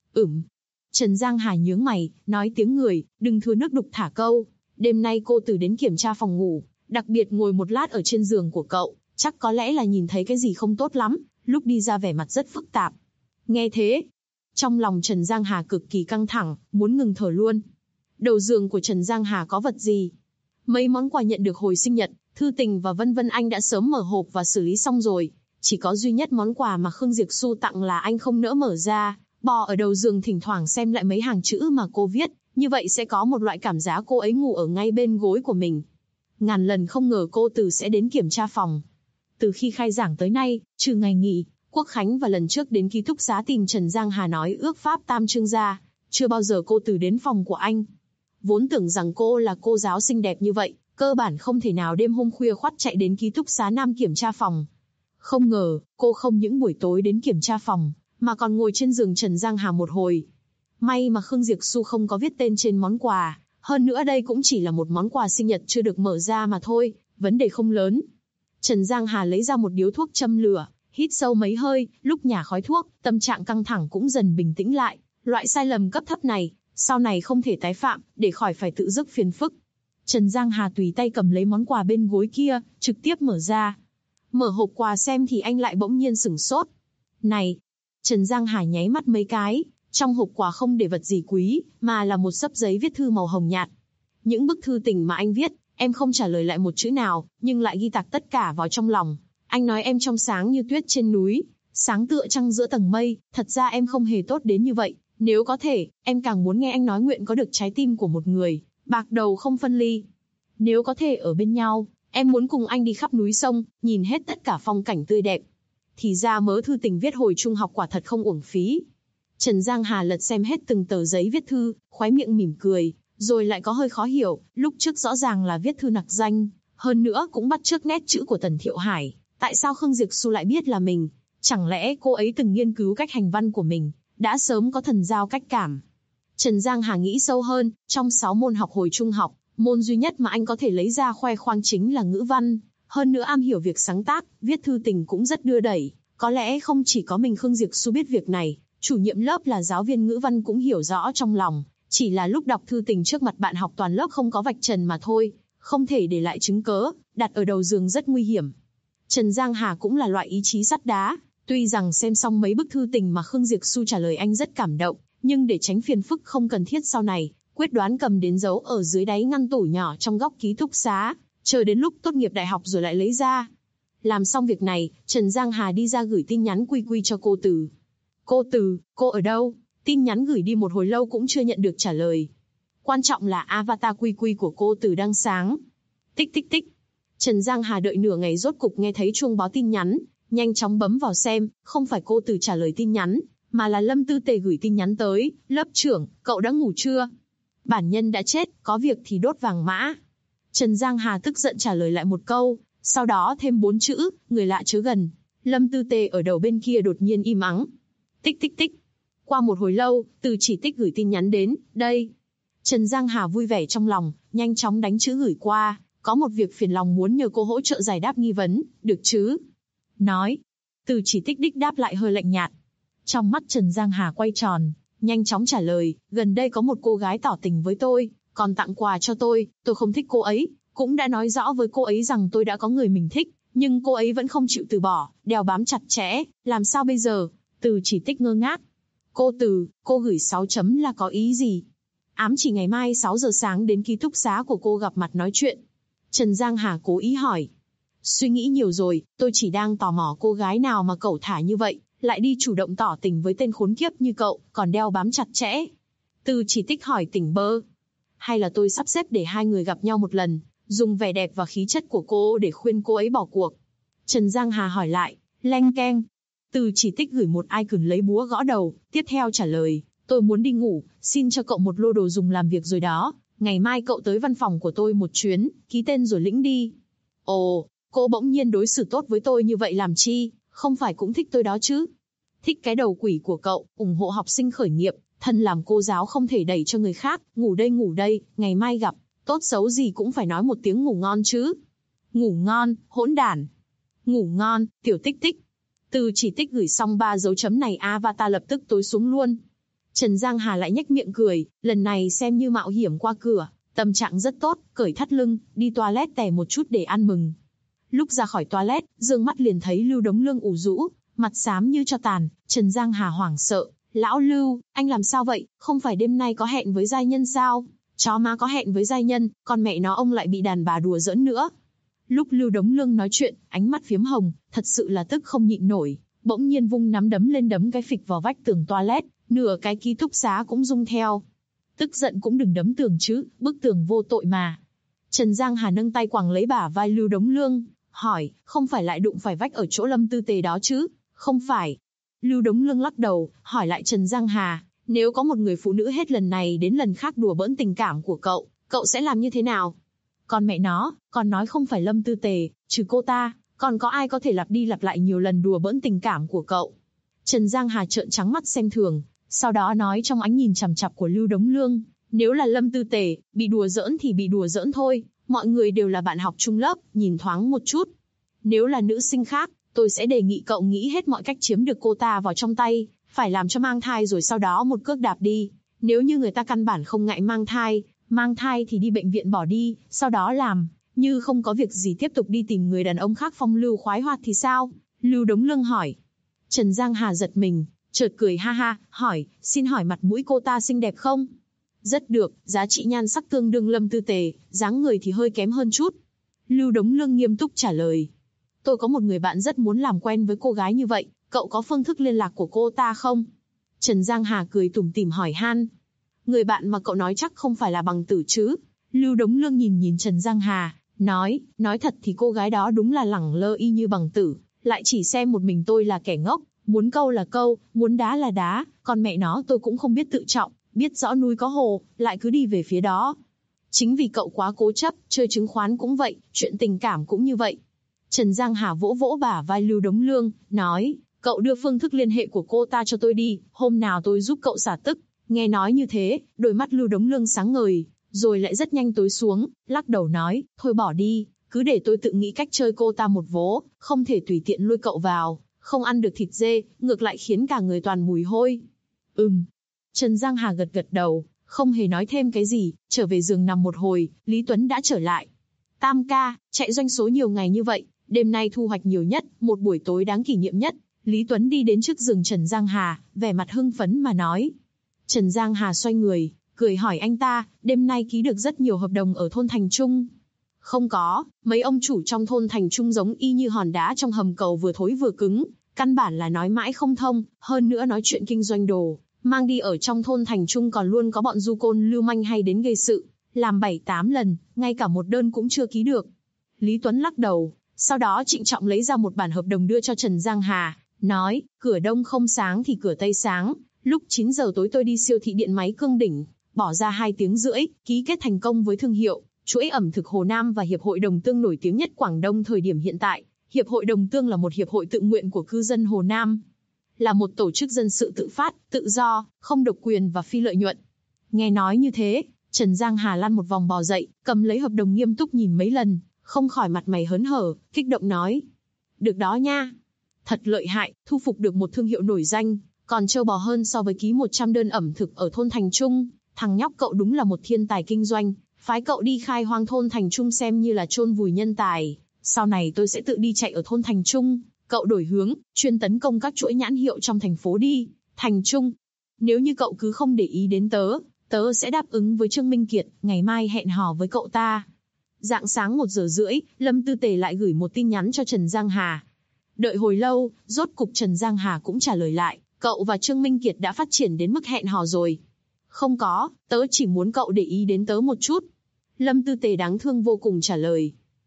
Trần Giang Hà nhướng mày, nói tiếng người, đừng thừa nước đục thả câu. Đêm nay cô từ đến kiểm tra phòng ngủ, đặc biệt ngồi một lát ở trên giường của cậu, chắc có lẽ là nhìn thấy cái gì không tốt lắm, lúc đi ra vẻ mặt rất phức tạp. Nghe thế, trong lòng Trần Giang Hà cực kỳ căng thẳng, muốn ngừng thở luôn. Đầu giường của Trần Giang Hà có vật gì? Mấy món quà nhận được hồi sinh nhật, thư tình và vân vân anh đã sớm mở hộp và xử lý xong rồi. Chỉ có duy nhất món quà mà Khương Diệp Xu tặng là anh không nỡ mở ra, bò ở đầu giường thỉnh thoảng xem lại mấy hàng chữ mà cô viết, như vậy sẽ có một loại cảm giác cô ấy ngủ ở ngay bên gối của mình. Ngàn lần không ngờ cô Từ sẽ đến kiểm tra phòng. Từ khi khai giảng tới nay, trừ ngày nghỉ, Quốc Khánh và lần trước đến ký túc xá tìm Trần Giang Hà nói ước pháp tam chương ra, chưa bao giờ cô Từ đến phòng của anh. Vốn tưởng rằng cô là cô giáo xinh đẹp như vậy, cơ bản không thể nào đêm hôm khuya khoắt chạy đến ký túc xá nam kiểm tra phòng. Không ngờ, cô không những buổi tối đến kiểm tra phòng, mà còn ngồi trên giường Trần Giang Hà một hồi. May mà Khương Diệp Xu không có viết tên trên món quà, hơn nữa đây cũng chỉ là một món quà sinh nhật chưa được mở ra mà thôi, vấn đề không lớn. Trần Giang Hà lấy ra một điếu thuốc châm lửa, hít sâu mấy hơi, lúc nhả khói thuốc, tâm trạng căng thẳng cũng dần bình tĩnh lại. Loại sai lầm cấp thấp này, sau này không thể tái phạm, để khỏi phải tự rước phiền phức. Trần Giang Hà tùy tay cầm lấy món quà bên gối kia, trực tiếp mở ra. Mở hộp quà xem thì anh lại bỗng nhiên sửng sốt. Này! Trần Giang Hà nháy mắt mấy cái, trong hộp quà không để vật gì quý, mà là một xấp giấy viết thư màu hồng nhạt. Những bức thư tình mà anh viết, em không trả lời lại một chữ nào, nhưng lại ghi tạc tất cả vào trong lòng. Anh nói em trong sáng như tuyết trên núi, sáng tựa trăng giữa tầng mây, thật ra em không hề tốt đến như vậy. Nếu có thể, em càng muốn nghe anh nói nguyện có được trái tim của một người, bạc đầu không phân ly. Nếu có thể ở bên nhau, em muốn cùng anh đi khắp núi sông, nhìn hết tất cả phong cảnh tươi đẹp. Thì ra mớ thư tình viết hồi trung học quả thật không uổng phí. Trần Giang Hà lật xem hết từng tờ giấy viết thư, khóe miệng mỉm cười, rồi lại có hơi khó hiểu, lúc trước rõ ràng là viết thư nặc danh, hơn nữa cũng bắt chước nét chữ của Tần Thiệu Hải, tại sao Khương Diệp Xu lại biết là mình? Chẳng lẽ cô ấy từng nghiên cứu cách hành văn của mình, đã sớm có thần giao cách cảm? Trần Giang Hà nghĩ sâu hơn, trong 6 môn học hồi trung học, Môn duy nhất mà anh có thể lấy ra khoe khoang chính là ngữ văn, hơn nữa am hiểu việc sáng tác, viết thư tình cũng rất đưa đẩy. Có lẽ không chỉ có mình Khương Diệp Xu biết việc này, chủ nhiệm lớp là giáo viên ngữ văn cũng hiểu rõ trong lòng, chỉ là lúc đọc thư tình trước mặt bạn học toàn lớp không có vạch trần mà thôi, không thể để lại chứng cớ, đặt ở đầu giường rất nguy hiểm. Trần Giang Hà cũng là loại ý chí sắt đá, tuy rằng xem xong mấy bức thư tình mà Khương Diệp Xu trả lời anh rất cảm động, nhưng để tránh phiền phức không cần thiết sau này, quyết đoán cầm đến giấu ở dưới đáy ngăn tủ nhỏ trong góc ký túc xá, chờ đến lúc tốt nghiệp đại học rồi lại lấy ra. Làm xong việc này, Trần Giang Hà đi ra gửi tin nhắn quy quy cho cô Từ. Cô Từ, cô ở đâu? Tin nhắn gửi đi một hồi lâu cũng chưa nhận được trả lời. Quan trọng là avatar quy quy của cô Từ đang sáng. Tích tích tích. Trần Giang Hà đợi nửa ngày rốt cục nghe thấy chuông báo tin nhắn, nhanh chóng bấm vào xem, không phải cô Từ trả lời tin nhắn, mà là Lâm Tư Tề gửi tin nhắn tới. Lớp trưởng, cậu đã ngủ chưa? Bản nhân đã chết, có việc thì đốt vàng mã. Trần Giang Hà tức giận trả lời lại một câu, sau đó thêm 4 chữ, người lạ chớ gần. Lâm Tư Tề ở đầu bên kia đột nhiên im ắng. Tích tích tích. Qua một hồi lâu, Từ Chỉ Tích gửi tin nhắn đến, đây. Trần Giang Hà vui vẻ trong lòng, nhanh chóng đánh chữ gửi qua, có một việc phiền lòng muốn nhờ cô hỗ trợ giải đáp nghi vấn, được chứ? Nói. Từ Chỉ Tích đích đáp lại hơi lạnh nhạt. Trong mắt Trần Giang Hà quay tròn, nhanh chóng trả lời, gần đây có một cô gái tỏ tình với tôi, còn tặng quà cho tôi không thích cô ấy, cũng đã nói rõ với cô ấy rằng tôi đã có người mình thích, nhưng cô ấy vẫn không chịu từ bỏ, đeo bám chặt chẽ, làm sao bây giờ? Từ Chỉ Tích ngơ ngác. Cô Từ, cô gửi 6 chấm là có ý gì? Ám chỉ ngày mai 6 giờ sáng đến ký túc xá của cô gặp mặt nói chuyện. Trần Giang Hà cố ý hỏi. Suy nghĩ nhiều rồi, tôi chỉ đang tò mò cô gái nào mà cẩu thả như vậy, lại đi chủ động tỏ tình với tên khốn kiếp như cậu, còn đeo bám chặt chẽ. Từ Chỉ Tích hỏi tỉnh bơ. Hay là tôi sắp xếp để hai người gặp nhau một lần, dùng vẻ đẹp và khí chất của cô để khuyên cô ấy bỏ cuộc? Trần Giang Hà hỏi lại, leng keng. Từ Chỉ Tích gửi một icon lấy búa gõ đầu, tiếp theo trả lời, tôi muốn đi ngủ, xin cho cậu một lô đồ dùng làm việc rồi đó, ngày mai cậu tới văn phòng của tôi một chuyến, ký tên rồi lĩnh đi. Ồ, cô bỗng nhiên đối xử tốt với tôi như vậy làm chi, không phải cũng thích tôi đó chứ? Thích cái đầu quỷ của cậu, ủng hộ học sinh khởi nghiệp, thân làm cô giáo không thể đẩy cho người khác, ngủ đây, ngày mai gặp, tốt xấu gì cũng phải nói một tiếng ngủ ngon chứ. Ngủ ngon, hỗn đản. Ngủ ngon, tiểu Tích Tích. Từ Chỉ Tích gửi xong 3 dấu chấm này avatar lập tức tối xuống luôn. Trần Giang Hà lại nhếch miệng cười, lần này xem như mạo hiểm qua cửa, tâm trạng rất tốt, cởi thắt lưng, đi toilet tè một chút để ăn mừng. Lúc ra khỏi toilet, dương mắt liền thấy Lưu Đống Lương ủ rũ, mặt xám như tro tàn. Trần Giang Hà hoảng sợ, lão Lưu, anh làm sao vậy, không phải đêm nay có hẹn với giai nhân sao? Chó má có hẹn với giai nhân, con mẹ nó ông lại bị đàn bà đùa giỡn nữa. Lúc Lưu Đống Lương nói chuyện, ánh mắt phiếm hồng, thật sự là tức không nhịn nổi, bỗng nhiên vung nắm đấm lên đấm cái phịch vào vách tường toilet, nửa cái ký túc xá cũng rung theo. Tức giận cũng đừng đấm tường chứ, bức tường vô tội mà. Trần Giang Hà nâng tay quàng lấy bả vai Lưu Đống Lương, hỏi, không phải lại đụng phải vách ở chỗ Lâm Tư Tề đó chứ? Không phải. Lưu Đống Lương lắc đầu, hỏi lại Trần Giang Hà, nếu có một người phụ nữ hết lần này đến lần khác đùa bỡn tình cảm của cậu sẽ làm như thế nào? Con mẹ nó, còn nói không phải Lâm Tư Tề, trừ cô ta, còn có ai có thể lặp đi lặp lại nhiều lần đùa bỡn tình cảm của cậu? Trần Giang Hà trợn trắng mắt xem thường, sau đó nói trong ánh nhìn chằm chằm của Lưu Đống Lương, nếu là Lâm Tư Tề, bị đùa giỡn thì bị đùa giỡn thôi, mọi người đều là bạn học chung lớp, nhìn thoáng một chút. Nếu là nữ sinh khác, tôi sẽ đề nghị cậu nghĩ hết mọi cách chiếm được cô ta vào trong tay, phải làm cho mang thai rồi sau đó một cước đạp đi. Nếu như người ta căn bản không ngại mang thai thì đi bệnh viện bỏ đi, sau đó làm như không có việc gì tiếp tục đi tìm người đàn ông khác phong lưu khoái hoạt thì sao? Lưu Đống Lương hỏi. Trần Giang Hà giật mình, chợt cười ha ha, hỏi, xin hỏi mặt mũi cô ta xinh đẹp không? Rất được, giá trị nhan sắc tương đương Lâm Tư Tề, dáng người thì hơi kém hơn chút. Lưu Đống Lương nghiêm túc trả lời. Tôi có một người bạn rất muốn làm quen với cô gái như vậy, cậu có phương thức liên lạc của cô ta không? Trần Giang Hà cười tủm tỉm hỏi han. Người bạn mà cậu nói chắc không phải là Bằng Tử chứ? Lưu Đống Lương nhìn Trần Giang Hà, nói thật thì cô gái đó đúng là lẳng lơ y như Bằng Tử, lại chỉ xem một mình tôi là kẻ ngốc, muốn câu là câu, muốn đá là đá, còn mẹ nó tôi cũng không biết tự trọng, biết rõ núi có hồ, lại cứ đi về phía đó. Chính vì cậu quá cố chấp, chơi chứng khoán cũng vậy, chuyện tình cảm cũng như vậy. Trần Giang Hà vỗ vỗ bả vai Lưu Đống Lương, nói, cậu đưa phương thức liên hệ của cô ta cho tôi đi, hôm nào tôi giúp cậu xả tức. Nghe nói như thế, đôi mắt Lưu Đống Lương sáng ngời, rồi lại rất nhanh tối xuống, lắc đầu nói, thôi bỏ đi, cứ để tôi tự nghĩ cách chơi cô ta một vố, không thể tùy tiện lôi cậu vào, không ăn được thịt dê, ngược lại khiến cả người toàn mùi hôi. Trần Giang Hà gật gật đầu, không hề nói thêm cái gì, trở về giường nằm một hồi, Lý Tuấn đã trở lại. Tam ca, chạy doanh số nhiều ngày như vậy, đêm nay thu hoạch nhiều nhất, một buổi tối đáng kỷ niệm nhất. Lý Tuấn đi đến trước giường Trần Giang Hà, vẻ mặt hưng phấn mà nói. Trần Giang Hà xoay người, cười hỏi anh ta, đêm nay ký được rất nhiều hợp đồng ở thôn Thành Trung. Không có, mấy ông chủ trong thôn Thành Trung giống y như hòn đá trong hầm cầu vừa thối vừa cứng, căn bản là nói mãi không thông, hơn nữa nói chuyện kinh doanh đồ, mang đi ở trong thôn Thành Trung còn luôn có bọn du côn lưu manh hay đến gây sự, làm 7-8 lần, ngay cả một đơn cũng chưa ký được. Lý Tuấn lắc đầu, sau đó trịnh trọng lấy ra một bản hợp đồng đưa cho Trần Giang Hà, nói, cửa đông không sáng thì cửa tây sáng, lúc 9 giờ tối tôi đi siêu thị điện máy Cương Đỉnh, bỏ ra 2 tiếng rưỡi, ký kết thành công với thương hiệu, chuỗi ẩm thực Hồ Nam và Hiệp hội Đồng Tương nổi tiếng nhất Quảng Đông thời điểm hiện tại. Hiệp hội Đồng Tương là một hiệp hội tự nguyện của cư dân Hồ Nam, là một tổ chức dân sự tự phát, tự do, không độc quyền và phi lợi nhuận. Nghe nói như thế, Trần Giang Hà lăn một vòng bò dậy, cầm lấy hợp đồng nghiêm túc nhìn mấy lần, không khỏi mặt mày hớn hở, kích động nói. Được đó nha. Thật lợi hại, thu phục được một thương hiệu nổi danh, còn trâu bò hơn so với ký 100 đơn ẩm thực ở thôn Thành Trung. Thằng nhóc cậu đúng là một thiên tài kinh doanh, phái cậu đi khai hoang thôn Thành Trung xem như là chôn vùi nhân tài. Sau này tôi sẽ tự đi chạy ở thôn Thành Trung, cậu đổi hướng, chuyên tấn công các chuỗi nhãn hiệu trong thành phố đi. Thành Trung, nếu như cậu cứ không để ý đến tớ sẽ đáp ứng với Trương Minh Kiệt, ngày mai hẹn hò với cậu ta. Rạng sáng 1 giờ rưỡi, Lâm Tư Tề lại gửi một tin nhắn cho Trần Giang Hà. Đợi hồi lâu, rốt cục Trần Giang Hà cũng trả lời lại, cậu và Trương Minh Kiệt đã phát triển đến mức hẹn hò rồi. Không có, tớ chỉ muốn cậu để ý đến tớ một chút. Lâm Tư Tề đáng thương vô cùng trả lời.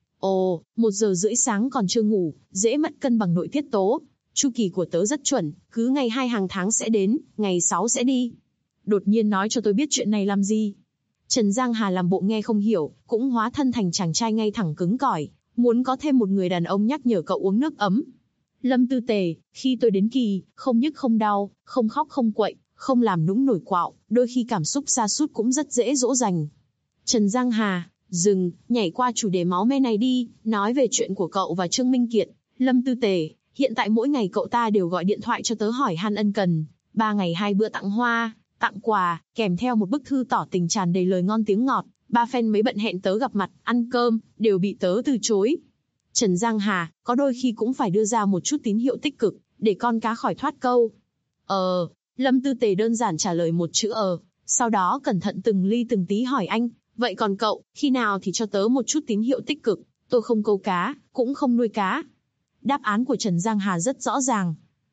Ồ, 1 giờ rưỡi sáng còn chưa ngủ, dễ mất cân bằng nội tiết tố. Chu kỳ của tớ rất chuẩn, cứ ngày 2 hàng tháng sẽ đến, ngày 6 sẽ đi. Đột nhiên nói cho tôi biết chuyện này làm gì? Trần Giang Hà làm bộ nghe không hiểu, cũng hóa thân thành chàng trai ngay thẳng cứng cỏi, muốn có thêm một người đàn ông nhắc nhở cậu uống nước ấm. Lâm Tư Tề, khi tôi đến kỳ, không nhức không đau, không khóc không quậy, không làm nũng nổi quạo, đôi khi cảm xúc sa sút cũng rất dễ dỗ dành. Trần Giang Hà, dừng, nhảy qua chủ đề máu me này đi, nói về chuyện của cậu và Trương Minh Kiệt. Lâm Tư Tề, hiện tại mỗi ngày cậu ta đều gọi điện thoại cho tớ hỏi han ân cần, 3 ngày 2 bữa tặng hoa, tặng quà, kèm theo một bức thư tỏ tình tràn đầy lời ngon tiếng ngọt. 3 fan mấy bận hẹn tớ gặp mặt, ăn cơm, đều bị tớ từ chối. Trần Giang Hà, có đôi khi cũng phải đưa ra một chút tín hiệu tích cực, để con cá khỏi thoát câu. Lâm Tư Tề đơn giản trả lời một chữ sau đó cẩn thận từng ly từng tí hỏi anh, vậy còn cậu, khi nào thì cho tớ một chút tín hiệu tích cực, tôi không câu cá, cũng không nuôi cá. Đáp án của Trần Giang Hà rất rõ ràng.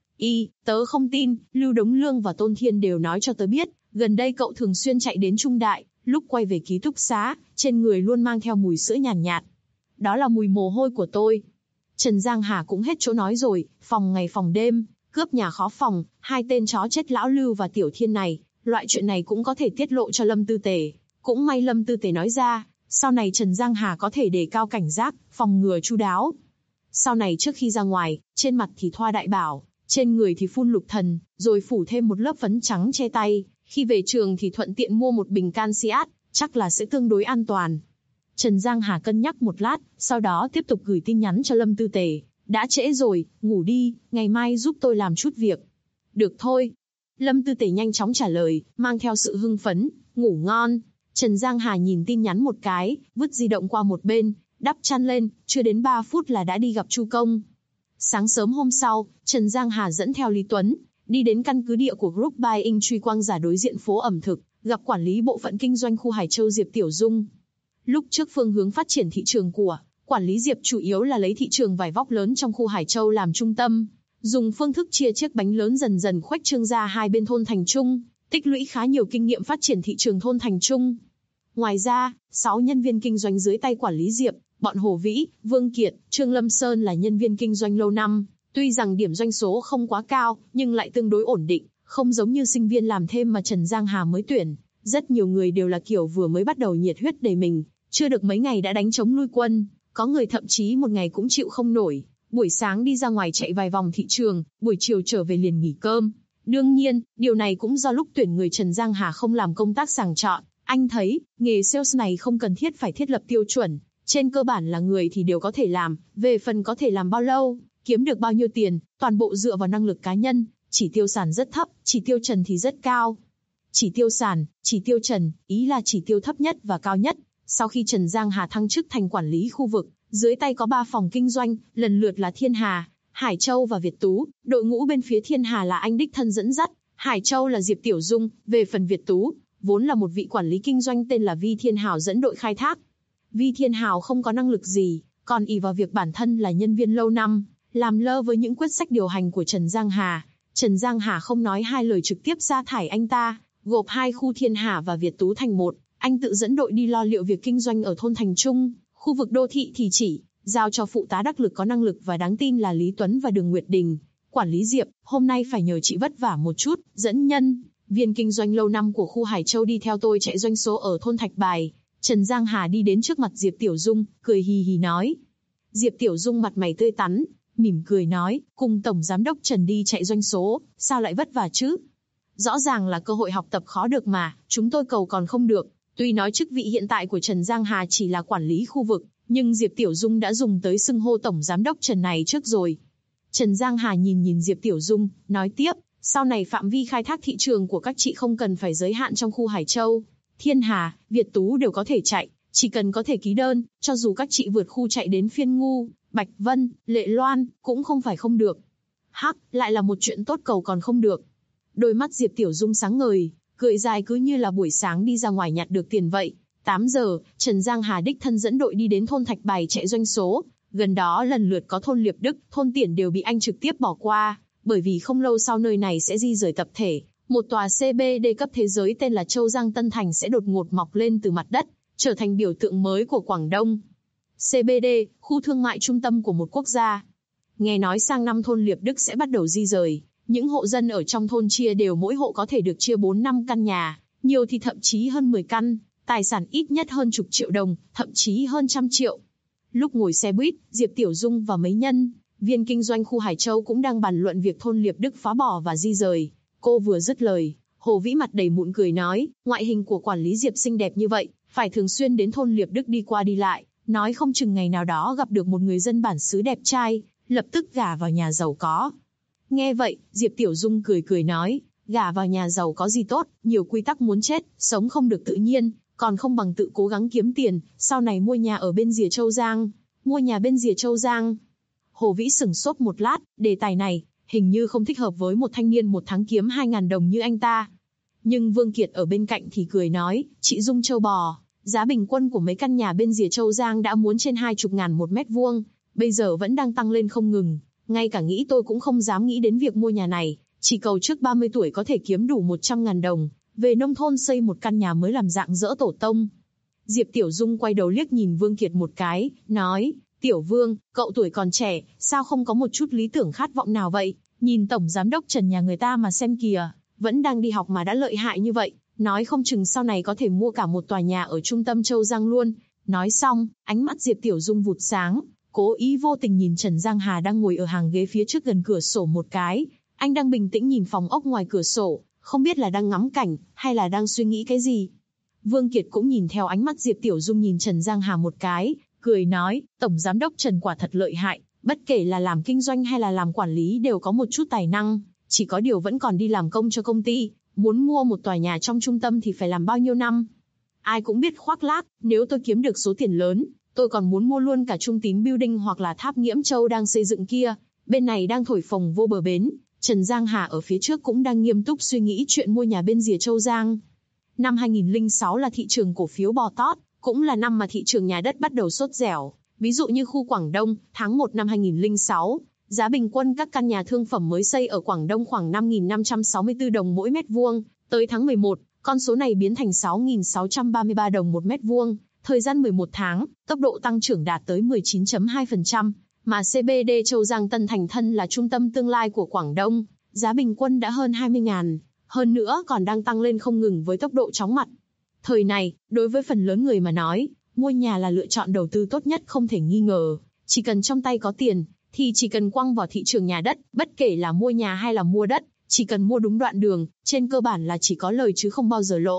Tớ không tin, Lưu Đống Lương và Tôn Thiên đều nói cho tớ biết, gần đây cậu thường xuyên chạy đến Trung Đại, lúc quay về ký túc xá, trên người luôn mang theo mùi sữa nhàn nhạt. Đó là mùi mồ hôi của tôi. Trần Giang Hà cũng hết chỗ nói rồi, phòng ngày phòng đêm, cướp nhà khó phòng, 2 tên chó chết lão Lưu và Tiểu Thiên này, loại chuyện này cũng có thể tiết lộ cho Lâm Tư Tề. Cũng may Lâm Tư Tề nói ra, sau này Trần Giang Hà có thể đề cao cảnh giác, phòng ngừa chu đáo. Sau này trước khi ra ngoài, trên mặt thì thoa đại bảo, trên người thì phun lục thần, rồi phủ thêm một lớp phấn trắng che tay, khi về trường thì thuận tiện mua một bình canxi-át, chắc là sẽ tương đối an toàn. Trần Giang Hà cân nhắc một lát, sau đó tiếp tục gửi tin nhắn cho Lâm Tư Tề. Đã trễ rồi, ngủ đi, ngày mai giúp tôi làm chút việc. Được thôi. Lâm Tư Tề nhanh chóng trả lời, mang theo sự hưng phấn, ngủ ngon. Trần Giang Hà nhìn tin nhắn một cái, vứt di động qua một bên, đắp chăn lên, chưa đến 3 phút là đã đi gặp Chu Công. Sáng sớm hôm sau, Trần Giang Hà dẫn theo Lý Tuấn, đi đến căn cứ địa của Group Buying Truy Quang Giả đối diện phố ẩm thực, gặp quản lý bộ phận kinh doanh khu Hải Châu Diệp Tiểu Dung. Lúc trước phương hướng phát triển thị trường của quản lý Diệp chủ yếu là lấy thị trường vải vóc lớn trong khu Hải Châu làm trung tâm, dùng phương thức chia chiếc bánh lớn dần dần khuếch trương ra hai bên thôn Thành Trung, tích lũy khá nhiều kinh nghiệm phát triển thị trường thôn Thành Trung. Ngoài ra, 6 nhân viên kinh doanh dưới tay quản lý Diệp, bọn Hồ Vĩ, Vương Kiệt, Trương Lâm Sơn là nhân viên kinh doanh lâu năm, tuy rằng điểm doanh số không quá cao, nhưng lại tương đối ổn định, không giống như sinh viên làm thêm mà Trần Giang Hà mới tuyển. Rất nhiều người đều là kiểu vừa mới bắt đầu nhiệt huyết đầy mình, chưa được mấy ngày đã đánh trống lui quân, có người thậm chí một ngày cũng chịu không nổi, buổi sáng đi ra ngoài chạy vài vòng thị trường, buổi chiều trở về liền nghỉ cơm. Đương nhiên, điều này cũng do lúc tuyển người Trần Giang Hà không làm công tác sàng chọn, Anh thấy, nghề sales này không cần thiết phải thiết lập tiêu chuẩn, trên cơ bản là người thì đều có thể làm, về phần có thể làm bao lâu, kiếm được bao nhiêu tiền, toàn bộ dựa vào năng lực cá nhân, chỉ tiêu sàn rất thấp, chỉ tiêu trần thì rất cao. Chỉ tiêu sàn, chỉ tiêu trần, ý là chỉ tiêu thấp nhất và cao nhất. Sau khi Trần Giang Hà thăng chức thành quản lý khu vực, dưới tay có 3 phòng kinh doanh, lần lượt là Thiên Hà, Hải Châu và Việt Tú. Đội ngũ bên phía Thiên Hà là anh đích thân dẫn dắt, Hải Châu là Diệp Tiểu Dung, về phần Việt Tú, vốn là một vị quản lý kinh doanh tên là Vi Thiên Hào dẫn đội khai thác. Vi Thiên Hào không có năng lực gì, còn ỷ vào việc bản thân là nhân viên lâu năm, làm lơ với những quyết sách điều hành của Trần Giang Hà. Trần Giang Hà không nói hai lời trực tiếp sa thải anh ta, gộp 2 khu Thiên Hà và Việt Tú thành một. Anh tự dẫn đội đi lo liệu việc kinh doanh ở thôn Thành Trung, khu vực đô thị thì chỉ giao cho phụ tá đắc lực có năng lực và đáng tin là Lý Tuấn và Đường Nguyệt Đình. Quản lý Diệp, hôm nay phải nhờ chị vất vả một chút, dẫn nhân viên kinh doanh lâu năm của khu Hải Châu đi theo tôi chạy doanh số ở thôn Thạch Bài. Trần Giang Hà đi đến trước mặt Diệp Tiểu Dung, cười hì hì nói. Diệp Tiểu Dung mặt mày tươi tắn, mỉm cười nói, cùng Tổng Giám đốc Trần đi chạy doanh số, sao lại vất vả chứ? Rõ ràng là cơ hội học tập khó được mà, chúng tôi cầu còn không được. Tuy nói chức vị hiện tại của Trần Giang Hà chỉ là quản lý khu vực, nhưng Diệp Tiểu Dung đã dùng tới xưng hô Tổng Giám đốc Trần này trước rồi. Trần Giang Hà nhìn Diệp Tiểu Dung, nói tiếp, sau này phạm vi khai thác thị trường của các chị không cần phải giới hạn trong khu Hải Châu. Thiên Hà, Việt Tú đều có thể chạy, chỉ cần có thể ký đơn, cho dù các chị vượt khu chạy đến Phiên Ngu, Bạch Vân, Lệ Loan, cũng không phải không được. Hắc, lại là một chuyện tốt cầu còn không được. Đôi mắt Diệp Tiểu Dung sáng ngời, cười dài cứ như là buổi sáng đi ra ngoài nhặt được tiền vậy. 8 giờ, Trần Giang Hà đích thân dẫn đội đi đến thôn Thạch Bài chạy doanh số. Gần đó lần lượt có thôn Liệp Đức, thôn Tiền đều bị anh trực tiếp bỏ qua, bởi vì không lâu sau nơi này sẽ di rời tập thể. Một tòa CBD cấp thế giới tên là Châu Giang Tân Thành sẽ đột ngột mọc lên từ mặt đất, trở thành biểu tượng mới của Quảng Đông. CBD, khu thương mại trung tâm của một quốc gia. Nghe nói sang năm thôn Liệp Đức sẽ bắt đầu di rời. Những hộ dân ở trong thôn chia đều mỗi hộ có thể được chia 4-5 căn nhà, nhiều thì thậm chí hơn 10 căn, tài sản ít nhất hơn chục triệu đồng, thậm chí hơn trăm triệu. Lúc ngồi xe buýt, Diệp Tiểu Dung và mấy nhân viên kinh doanh khu Hải Châu cũng đang bàn luận việc thôn Liệp Đức phá bỏ và di rời. Cô vừa dứt lời, Hồ Vĩ mặt đầy mụn cười nói, ngoại hình của quản lý Diệp xinh đẹp như vậy, phải thường xuyên đến thôn Liệp Đức đi qua đi lại, nói không chừng ngày nào đó gặp được một người dân bản xứ đẹp trai, lập tức gả vào nhà giàu có. Nghe vậy, Diệp Tiểu Dung cười nói, gả vào nhà giàu có gì tốt, nhiều quy tắc muốn chết, sống không được tự nhiên, còn không bằng tự cố gắng kiếm tiền, sau này mua nhà ở bên rìa Châu Giang. Mua nhà bên rìa Châu Giang. Hồ Vĩ sửng sốt một lát, đề tài này, hình như không thích hợp với một thanh niên một tháng kiếm 2.000 đồng như anh ta. Nhưng Vương Kiệt ở bên cạnh thì cười nói, chị Dung châu bò, giá bình quân của mấy căn nhà bên rìa Châu Giang đã muốn trên 20.000 một mét vuông, bây giờ vẫn đang tăng lên không ngừng. Ngay cả nghĩ tôi cũng không dám nghĩ đến việc mua nhà này, chỉ cầu trước 30 tuổi có thể kiếm đủ 100.000 đồng, về nông thôn xây một căn nhà mới làm dạng dỡ tổ tông. Diệp Tiểu Dung quay đầu liếc nhìn Vương Kiệt một cái, nói, Tiểu Vương, cậu tuổi còn trẻ, sao không có một chút lý tưởng khát vọng nào vậy? Nhìn Tổng Giám đốc Trần nhà người ta mà xem kìa, vẫn đang đi học mà đã lợi hại như vậy, nói không chừng sau này có thể mua cả một tòa nhà ở trung tâm Châu Giang luôn. Nói xong, ánh mắt Diệp Tiểu Dung vụt sáng, cố ý vô tình nhìn Trần Giang Hà đang ngồi ở hàng ghế phía trước gần cửa sổ một cái. Anh đang bình tĩnh nhìn phòng ốc ngoài cửa sổ, không biết là đang ngắm cảnh, hay là đang suy nghĩ cái gì. Vương Kiệt cũng nhìn theo ánh mắt Diệp Tiểu Dung nhìn Trần Giang Hà một cái, cười nói, Tổng Giám đốc Trần quả thật lợi hại, bất kể là làm kinh doanh hay là làm quản lý đều có một chút tài năng, chỉ có điều vẫn còn đi làm công cho công ty, muốn mua một tòa nhà trong trung tâm thì phải làm bao nhiêu năm. Ai cũng biết khoác lác, nếu tôi kiếm được số tiền lớn, tôi còn muốn mua luôn cả Trung Tín Building hoặc là Tháp Nghiễm Châu đang xây dựng kia, bên này đang thổi phồng vô bờ bến. Trần Giang Hà ở phía trước cũng đang nghiêm túc suy nghĩ chuyện mua nhà bên rìa Châu Giang. Năm 2006 là thị trường cổ phiếu bò tót, cũng là năm mà thị trường nhà đất bắt đầu sốt dẻo. Ví dụ như khu Quảng Đông, tháng 1 năm 2006, giá bình quân các căn nhà thương phẩm mới xây ở Quảng Đông khoảng 5.564 đồng mỗi mét vuông. Tới tháng 11, con số này biến thành 6.633 đồng một mét vuông. Thời gian 11 tháng, tốc độ tăng trưởng đạt tới 19.2%. Mà CBD Châu Giang Tân Thành thân là trung tâm tương lai của Quảng Đông, giá bình quân đã hơn 20.000, hơn nữa còn đang tăng lên không ngừng với tốc độ chóng mặt. Thời này, đối với phần lớn người mà nói, mua nhà là lựa chọn đầu tư tốt nhất không thể nghi ngờ. Chỉ cần trong tay có tiền, thì chỉ cần quăng vào thị trường nhà đất, bất kể là mua nhà hay là mua đất, chỉ cần mua đúng đoạn đường, trên cơ bản là chỉ có lời chứ không bao giờ lỗ.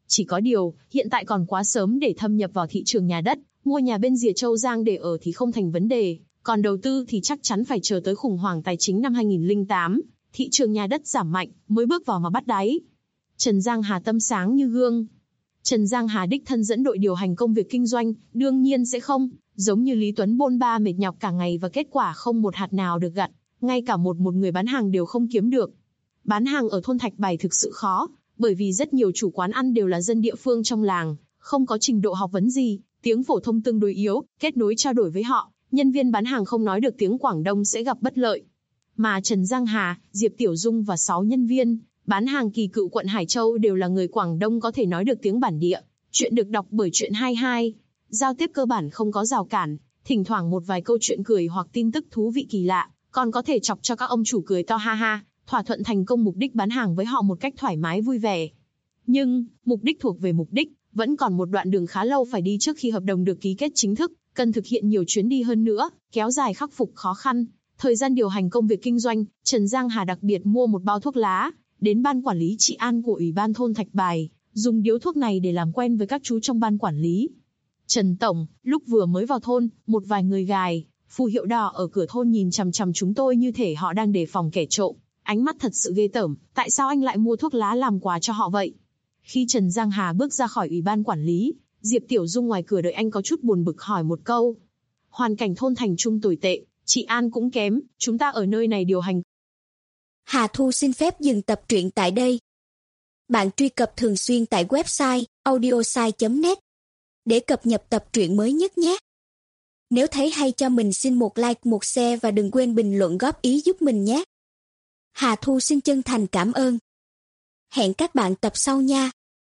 Chỉ có điều, hiện tại còn quá sớm để thâm nhập vào thị trường nhà đất, mua nhà bên rìa Châu Giang để ở thì không thành vấn đề, còn đầu tư thì chắc chắn phải chờ tới khủng hoảng tài chính năm 2008, thị trường nhà đất giảm mạnh, mới bước vào mà bắt đáy. Trần Giang Hà tâm sáng như gương. Trần Giang Hà đích thân dẫn đội điều hành công việc kinh doanh, đương nhiên sẽ không, giống như Lý Tuấn bôn ba mệt nhọc cả ngày và kết quả không một hạt nào được gặt, ngay cả một người bán hàng đều không kiếm được. Bán hàng ở thôn Thạch Bài thực sự khó, bởi vì rất nhiều chủ quán ăn đều là dân địa phương trong làng, không có trình độ học vấn gì, tiếng phổ thông tương đối yếu, kết nối trao đổi với họ, nhân viên bán hàng không nói được tiếng Quảng Đông sẽ gặp bất lợi. Mà Trần Giang Hà, Diệp Tiểu Dung và 6 nhân viên bán hàng kỳ cựu quận Hải Châu đều là người Quảng Đông có thể nói được tiếng bản địa. Chuyện được đọc bởi Chuyện 22. Giao tiếp cơ bản không có rào cản, thỉnh thoảng một vài câu chuyện cười hoặc tin tức thú vị kỳ lạ, còn có thể chọc cho các ông chủ cười to ha ha, thỏa thuận thành công mục đích bán hàng với họ một cách thoải mái vui vẻ. Nhưng, mục đích thuộc về mục đích, vẫn còn một đoạn đường khá lâu phải đi trước khi hợp đồng được ký kết chính thức, cần thực hiện nhiều chuyến đi hơn nữa, kéo dài khắc phục khó khăn. Thời gian điều hành công việc kinh doanh, Trần Giang Hà đặc biệt mua một bao thuốc lá, đến ban quản lý trị an của Ủy ban thôn Thạch Bài, dùng điếu thuốc này để làm quen với các chú trong ban quản lý. Trần Tổng, lúc vừa mới vào thôn, một vài người gài, phù hiệu đỏ ở cửa thôn nhìn chằm chằm chúng tôi như thể họ đang đề phòng kẻ trộm. Ánh mắt thật sự ghê tởm, tại sao anh lại mua thuốc lá làm quà cho họ vậy? Khi Trần Giang Hà bước ra khỏi Ủy ban quản lý, Diệp Tiểu Dung ngoài cửa đợi anh có chút buồn bực hỏi một câu. Hoàn cảnh thôn thành trung tồi tệ, trị an cũng kém, chúng ta ở nơi này điều hành. Hà Thu xin phép dừng tập truyện tại đây. Bạn truy cập thường xuyên tại website audiosai.net để cập nhật tập truyện mới nhất nhé. Nếu thấy hay cho mình xin một like, một share và đừng quên bình luận góp ý giúp mình nhé. Hà Thu xin chân thành cảm ơn. Hẹn các bạn tập sau nha.